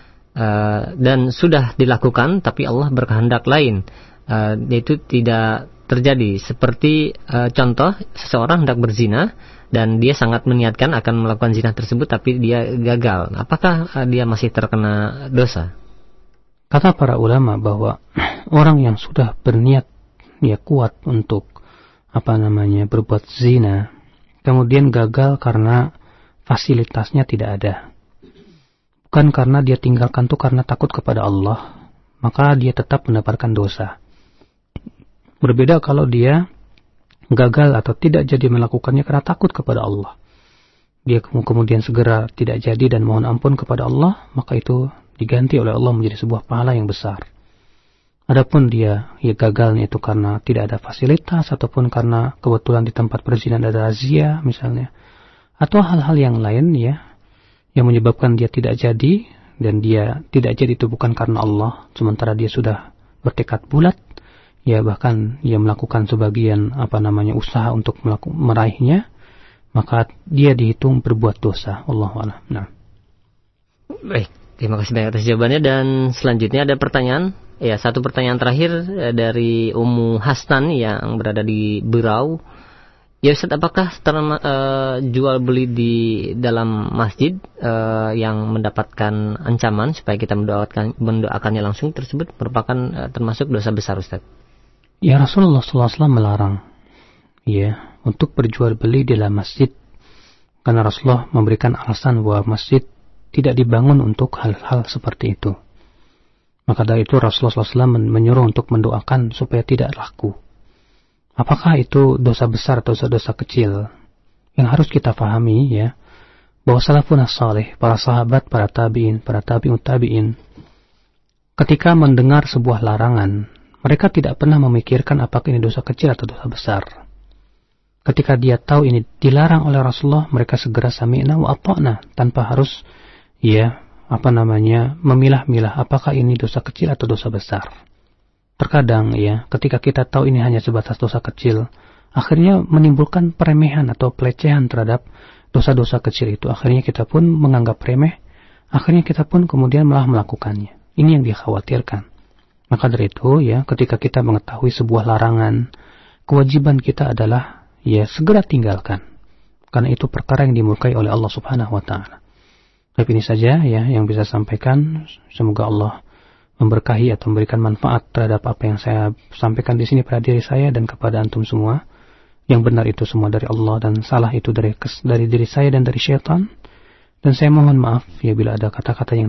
dan sudah dilakukan, tapi Allah berkehendak lain, uh, itu tidak terjadi. Seperti uh, contoh, seseorang hendak berzina dan dia sangat meniatkan akan melakukan zina tersebut, tapi dia gagal. Apakah uh, dia masih terkena dosa? Kata para ulama bahwa orang yang sudah berniat ya kuat untuk apa namanya berbuat zina, kemudian gagal karena fasilitasnya tidak ada, bukan karena dia tinggalkan itu karena takut kepada Allah, maka dia tetap mendapatkan dosa. Berbeda kalau dia gagal atau tidak jadi melakukannya karena takut kepada Allah. Dia kemudian segera tidak jadi dan mohon ampun kepada Allah, maka itu diganti oleh Allah menjadi sebuah pahala yang besar. Adapun dia ya gagalnya itu karena tidak ada fasilitas ataupun karena kebetulan di tempat perzinahan ada razia misalnya, atau hal-hal yang lain ya yang menyebabkan dia tidak jadi, dan dia tidak jadi itu bukan karena Allah, sementara dia sudah bertekad bulat, ya bahkan dia melakukan sebagian apa namanya usaha untuk melaku, meraihnya, maka dia dihitung berbuat dosa. Wallahu a'lam. Nah. Baik, terima kasih banyak atas jawabannya, dan selanjutnya ada pertanyaan. Ya, satu pertanyaan terakhir dari Ummu Hasnan yang berada di Berau. Ya Ustaz, apakah terma, uh, jual beli di dalam masjid uh, yang mendapatkan ancaman supaya kita mendoakan mendoakannya langsung tersebut merupakan uh, termasuk dosa besar, Ustaz? Ya, Rasulullah shallallahu alaihi wasallam melarang ya untuk berjual beli di dalam masjid, karena Rasulullah memberikan alasan bahwa masjid tidak dibangun untuk hal-hal seperti itu. Maka dari itu Rasulullah shallallahu alaihi wasallam menyuruh untuk mendoakan supaya tidak laku. Apakah itu dosa besar atau dosa kecil? Yang harus kita pahami ya, bahwa salafun as-salih, para sahabat, para tabi'in, para tabi'ut tabi'in, ketika mendengar sebuah larangan, mereka tidak pernah memikirkan apakah ini dosa kecil atau dosa besar. Ketika dia tahu ini dilarang oleh Rasulullah, mereka segera sami'na wa ata'na, tanpa harus ya apa namanya memilah-milah apakah ini dosa kecil atau dosa besar. Terkadang ya, ketika kita tahu ini hanya sebatas dosa kecil, akhirnya menimbulkan peremehan atau pelecehan terhadap dosa-dosa kecil itu. Akhirnya kita pun menganggap remeh, akhirnya kita pun kemudian malah melakukannya. Ini yang dikhawatirkan. Maka dari itu ya, ketika kita mengetahui sebuah larangan, kewajiban kita adalah ya segera tinggalkan. Karena itu perkara yang dimurkai oleh Allah Subhanahu wa taala. Tapi ini saja ya yang bisa sampaikan. Semoga Allah memberkahi atau memberikan manfaat terhadap apa yang saya sampaikan di sini pada diri saya dan kepada antum semua. Yang benar itu semua dari Allah dan salah itu dari dari diri saya dan dari syaitan. Dan saya mohon maaf ya bila ada kata-kata yang